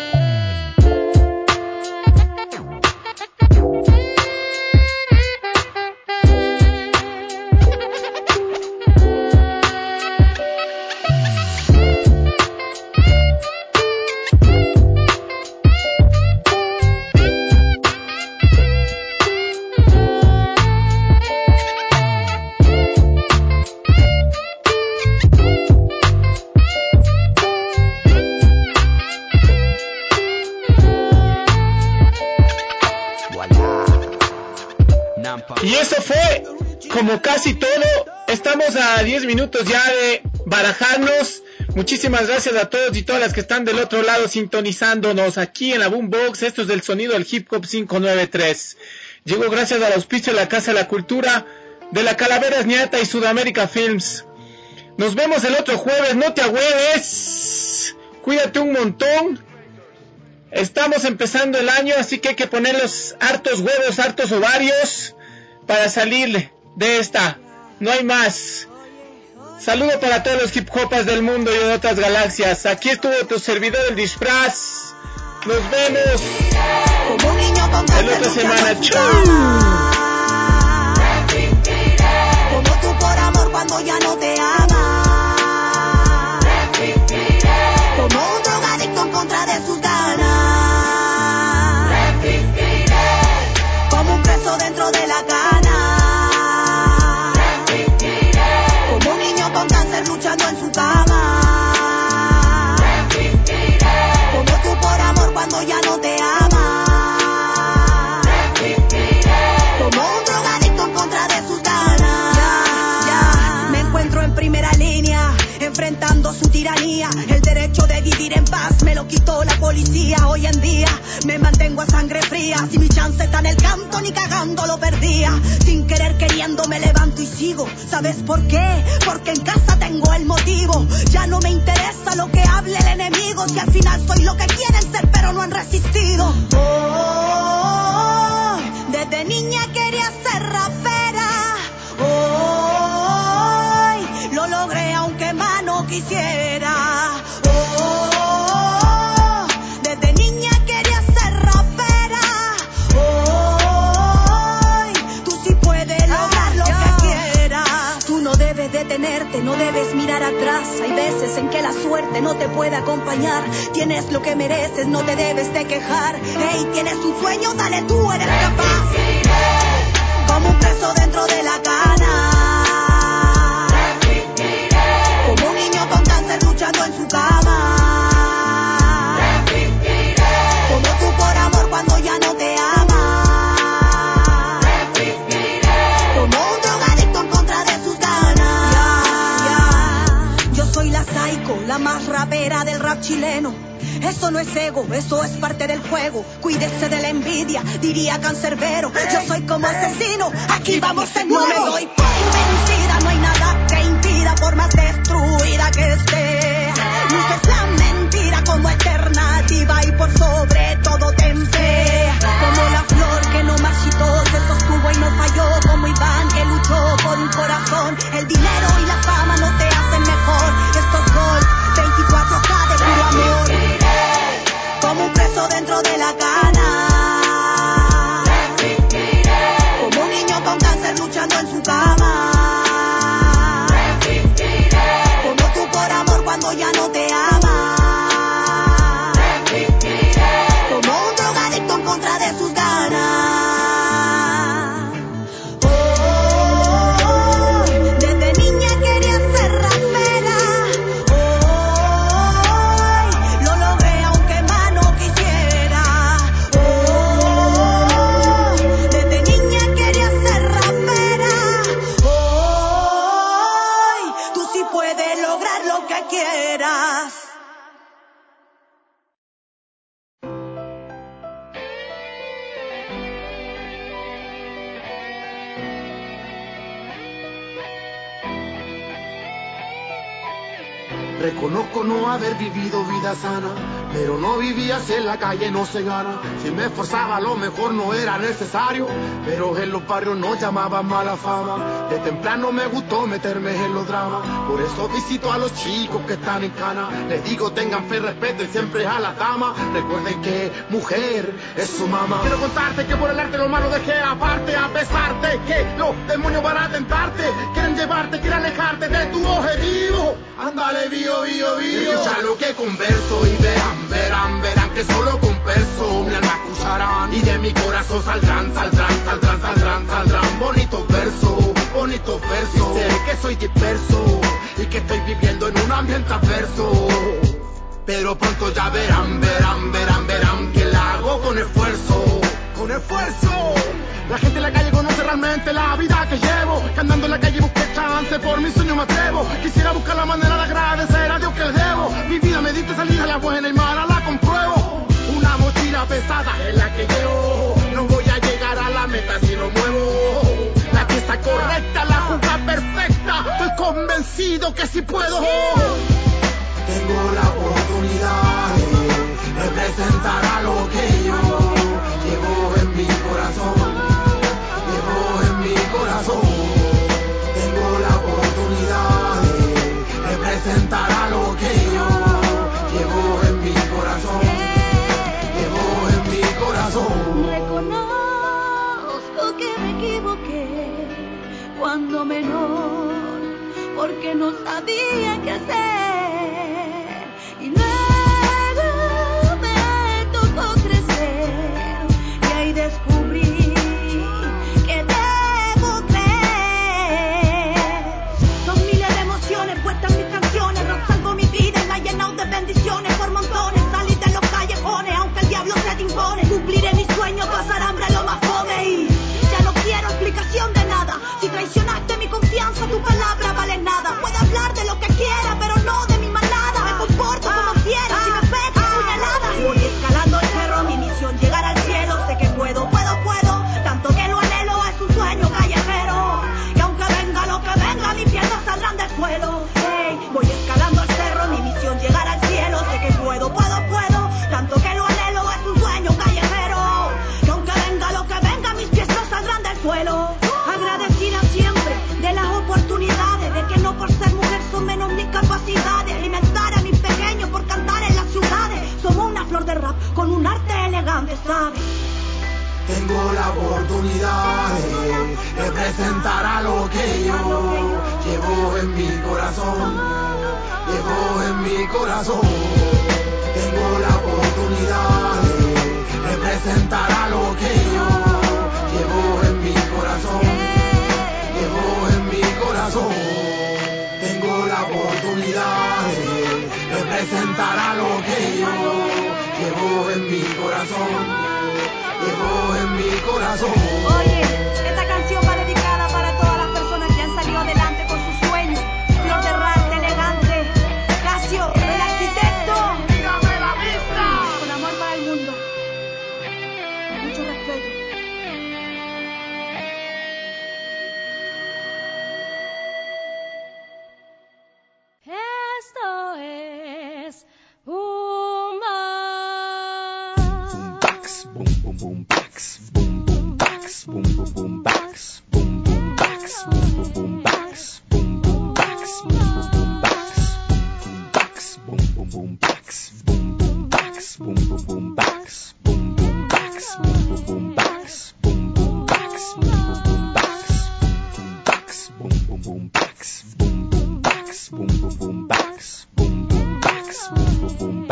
Y eso fue como casi todo. Estamos a 10 minutos ya de barajarnos. Muchísimas gracias a todos y todas las que están del otro lado sintonizándonos aquí en la Boombox. Esto es del sonido del Hip Hop 593. Llegó gracias al auspicio de la Casa de la Cultura, de la Calaveras Ñata y Sudamérica Films. Nos vemos el otro jueves, no te agüeves. Cuídate un montón. Estamos empezando el año, así que hay que ponerlos hartos huevos, hartos ovarios para salir de esta. No hay más. Saludo para todos los hip hopas del mundo y de otras galaxias. Aquí estuvo tu servidor el disfraz. Nos vemos en otra semana. ¡Chau! Como tú por amor cuando ya no te ama. Como un drogadicto en contra de sus ganas. Como un preso dentro de la cana. Como un niño con cáncer luchando en su cama. Como tú por amor cuando ya no te ama. Como un drogadicto en contra de sus ganas. Me encuentro en primera línea, enfrentando su tiranía. El derecho de vivir en paz me lo quitó la policía. Hoy en día me mantengo a sangre fría. Si mi chance está en el canto, ni cagando lo perdía. Sin querer queriendo me levanto y sigo. ¿Sabes por qué? Porque en casa tengo el motivo. Ya no me interesa lo que hable el enemigo. Si al final soy lo que quieren ser pero no han resistido. Oh, desde niña quería ser rapera. Hoy lo logré aunque más no quisiera. Oh, desde niña quería ser rapera. Hoy tú sí puedes lograr lo que quieras. Tú no debes detenerte, no debes mirar atrás. Hay veces en que la suerte no te puede acompañar. Tienes lo que mereces, no te debes de quejar. Hey, tienes un sueño, dale, tú eres capaz. Como un preso dentro de la cana. Como un niño con cáncer luchando en su cama. Como tú por amor cuando ya no te ama. Como un drogadicto en contra de sus ganas. Yo soy la psycho, la más rapera del rap chileno. Eso no es ego, eso es parte del juego. Cuídese de la envidia, diría Cancerbero. Yo soy como asesino, aquí vamos de nuevo. No me doy por vencida, no hay nada que impida, por más destruida que esté. Nunca Es la mentira como alternativa y por sobre todo te emplea. Como la flor que no marchitó, se sostuvo y no falló. Como Iván que luchó por un corazón. El dinero y la fama no te hacen mejor. Estos Gold 24K de puro amor. Como un preso dentro de la cana. Como un niño con cáncer luchando en su cama. Como tú por amor cuando ya no te ama. Como un drogadicto en contra de sus ganas. Desde niña quería ser rapera. Lo logré aunque más no quisiera. Desde niña quería ser rapera. Tú sí puedes lograr lo que quieras. Reconozco no haber vivido vida sana, pero no vivías en la calle, no se gana. Si me esforzaba a lo mejor no era necesario, pero en los barrios no llamaban mala fama. De temprano me gustó meterme en los dramas, por eso visito a los chicos que están en cana. Les digo tengan fe, respeto y siempre a las damas. Recuerden que mujer es su mamá. Quiero contarte que por el arte lo malo dejé aparte, a pesar de que los demonios van a tentarte. Quieren llevarte, quieren alejarte de tu objetivo. Ándale, bio. Escucha lo que converso y verán que solo converso mi alma escucharán y de mi corazón saldrán bonitos versos. Sé que soy disperso y que estoy viviendo en un ambiente adverso, pero pronto ya verán que la hago con esfuerzo. La gente en la calle conoce realmente la vida que llevo, que andando en la calle busqué chance, por mi sueño me atrevo. Quisiera buscar la manera de agradecer a Dios que le debo. Mi vida me diste salida, la buena y mala la compruebo. Una mochila pesada es la que llevo, no voy a llegar a la meta si no muevo la pieza correcta, la jugada perfecta. Estoy convencido que sí puedo. Tengo la oportunidad de representar a lo que yo llevo en mi corazón. Tengo la oportunidad de representar a lo que yo llevo en mi corazón. Reconozco que me equivoqué cuando menor, porque no sabía qué hacer. Y luego me tocó crecer y ahí descubrí que debo creer. Son miles de emociones puestas en mis canciones. Rap salvo mi vida y me ha llenado de bendiciones por montones. Salir de los callejones aunque el diablo se te impone. Cumpliré mis sueños, pasar hambre lo más fome. Y ya no quiero explicación de nada. Si traicionaste mi confianza, tu palabra vale nada. Puedo hablar de lo que quiera, pero no de mi manada. Me comporto como fiera, si me pega puñalada. Voy escalando el cerro, mi misión llegar al cielo. Sé que puedo, tanto que lo anhelo, es un sueño callejero. Y aunque venga lo que venga, mis pies no saldrán del suelo. Hey, voy escalando el cerro, mi misión llegar al cielo. Sé que puedo, tanto que lo anhelo, es un sueño callejero. Y aunque venga lo que venga, mis pies no saldrán del suelo. Agradecida siempre de las oportunidades, de que no por ser mujer son menos mis capacidades. Alimentar a mis pequeños por cantar en las ciudades. Somos una flor de rap con un arte elegante, ¿sabes? Tengo la oportunidad de representar a lo que yo llevo en mi corazón. Tengo la oportunidad de representar a lo que yo llevo en mi corazón. Tengo la oportunidad de representar a lo que yo llevo en mi corazón. Oye, esta canción va dedicada para todas las personas que han salido adelante con sus sueños. Flor de rap elegante, Casio, el arquitecto. ¡Mírame la vista! Con amor para el mundo. Mucho respeto. Esto es boom boom backs, boom boom backs, boom boom boom backs, boom boom backs, boom boom boom backs, boom boom backs, boom boom backs, boom boom boom backs, boom boom backs, boom boom boom backs, boom boom backs, boom boom boom backs, boom boom backs, boom boom boom backs, boom boom backs, boom boom boom backs, boom boom backs, boom boom boom backs, boom boom boom backs.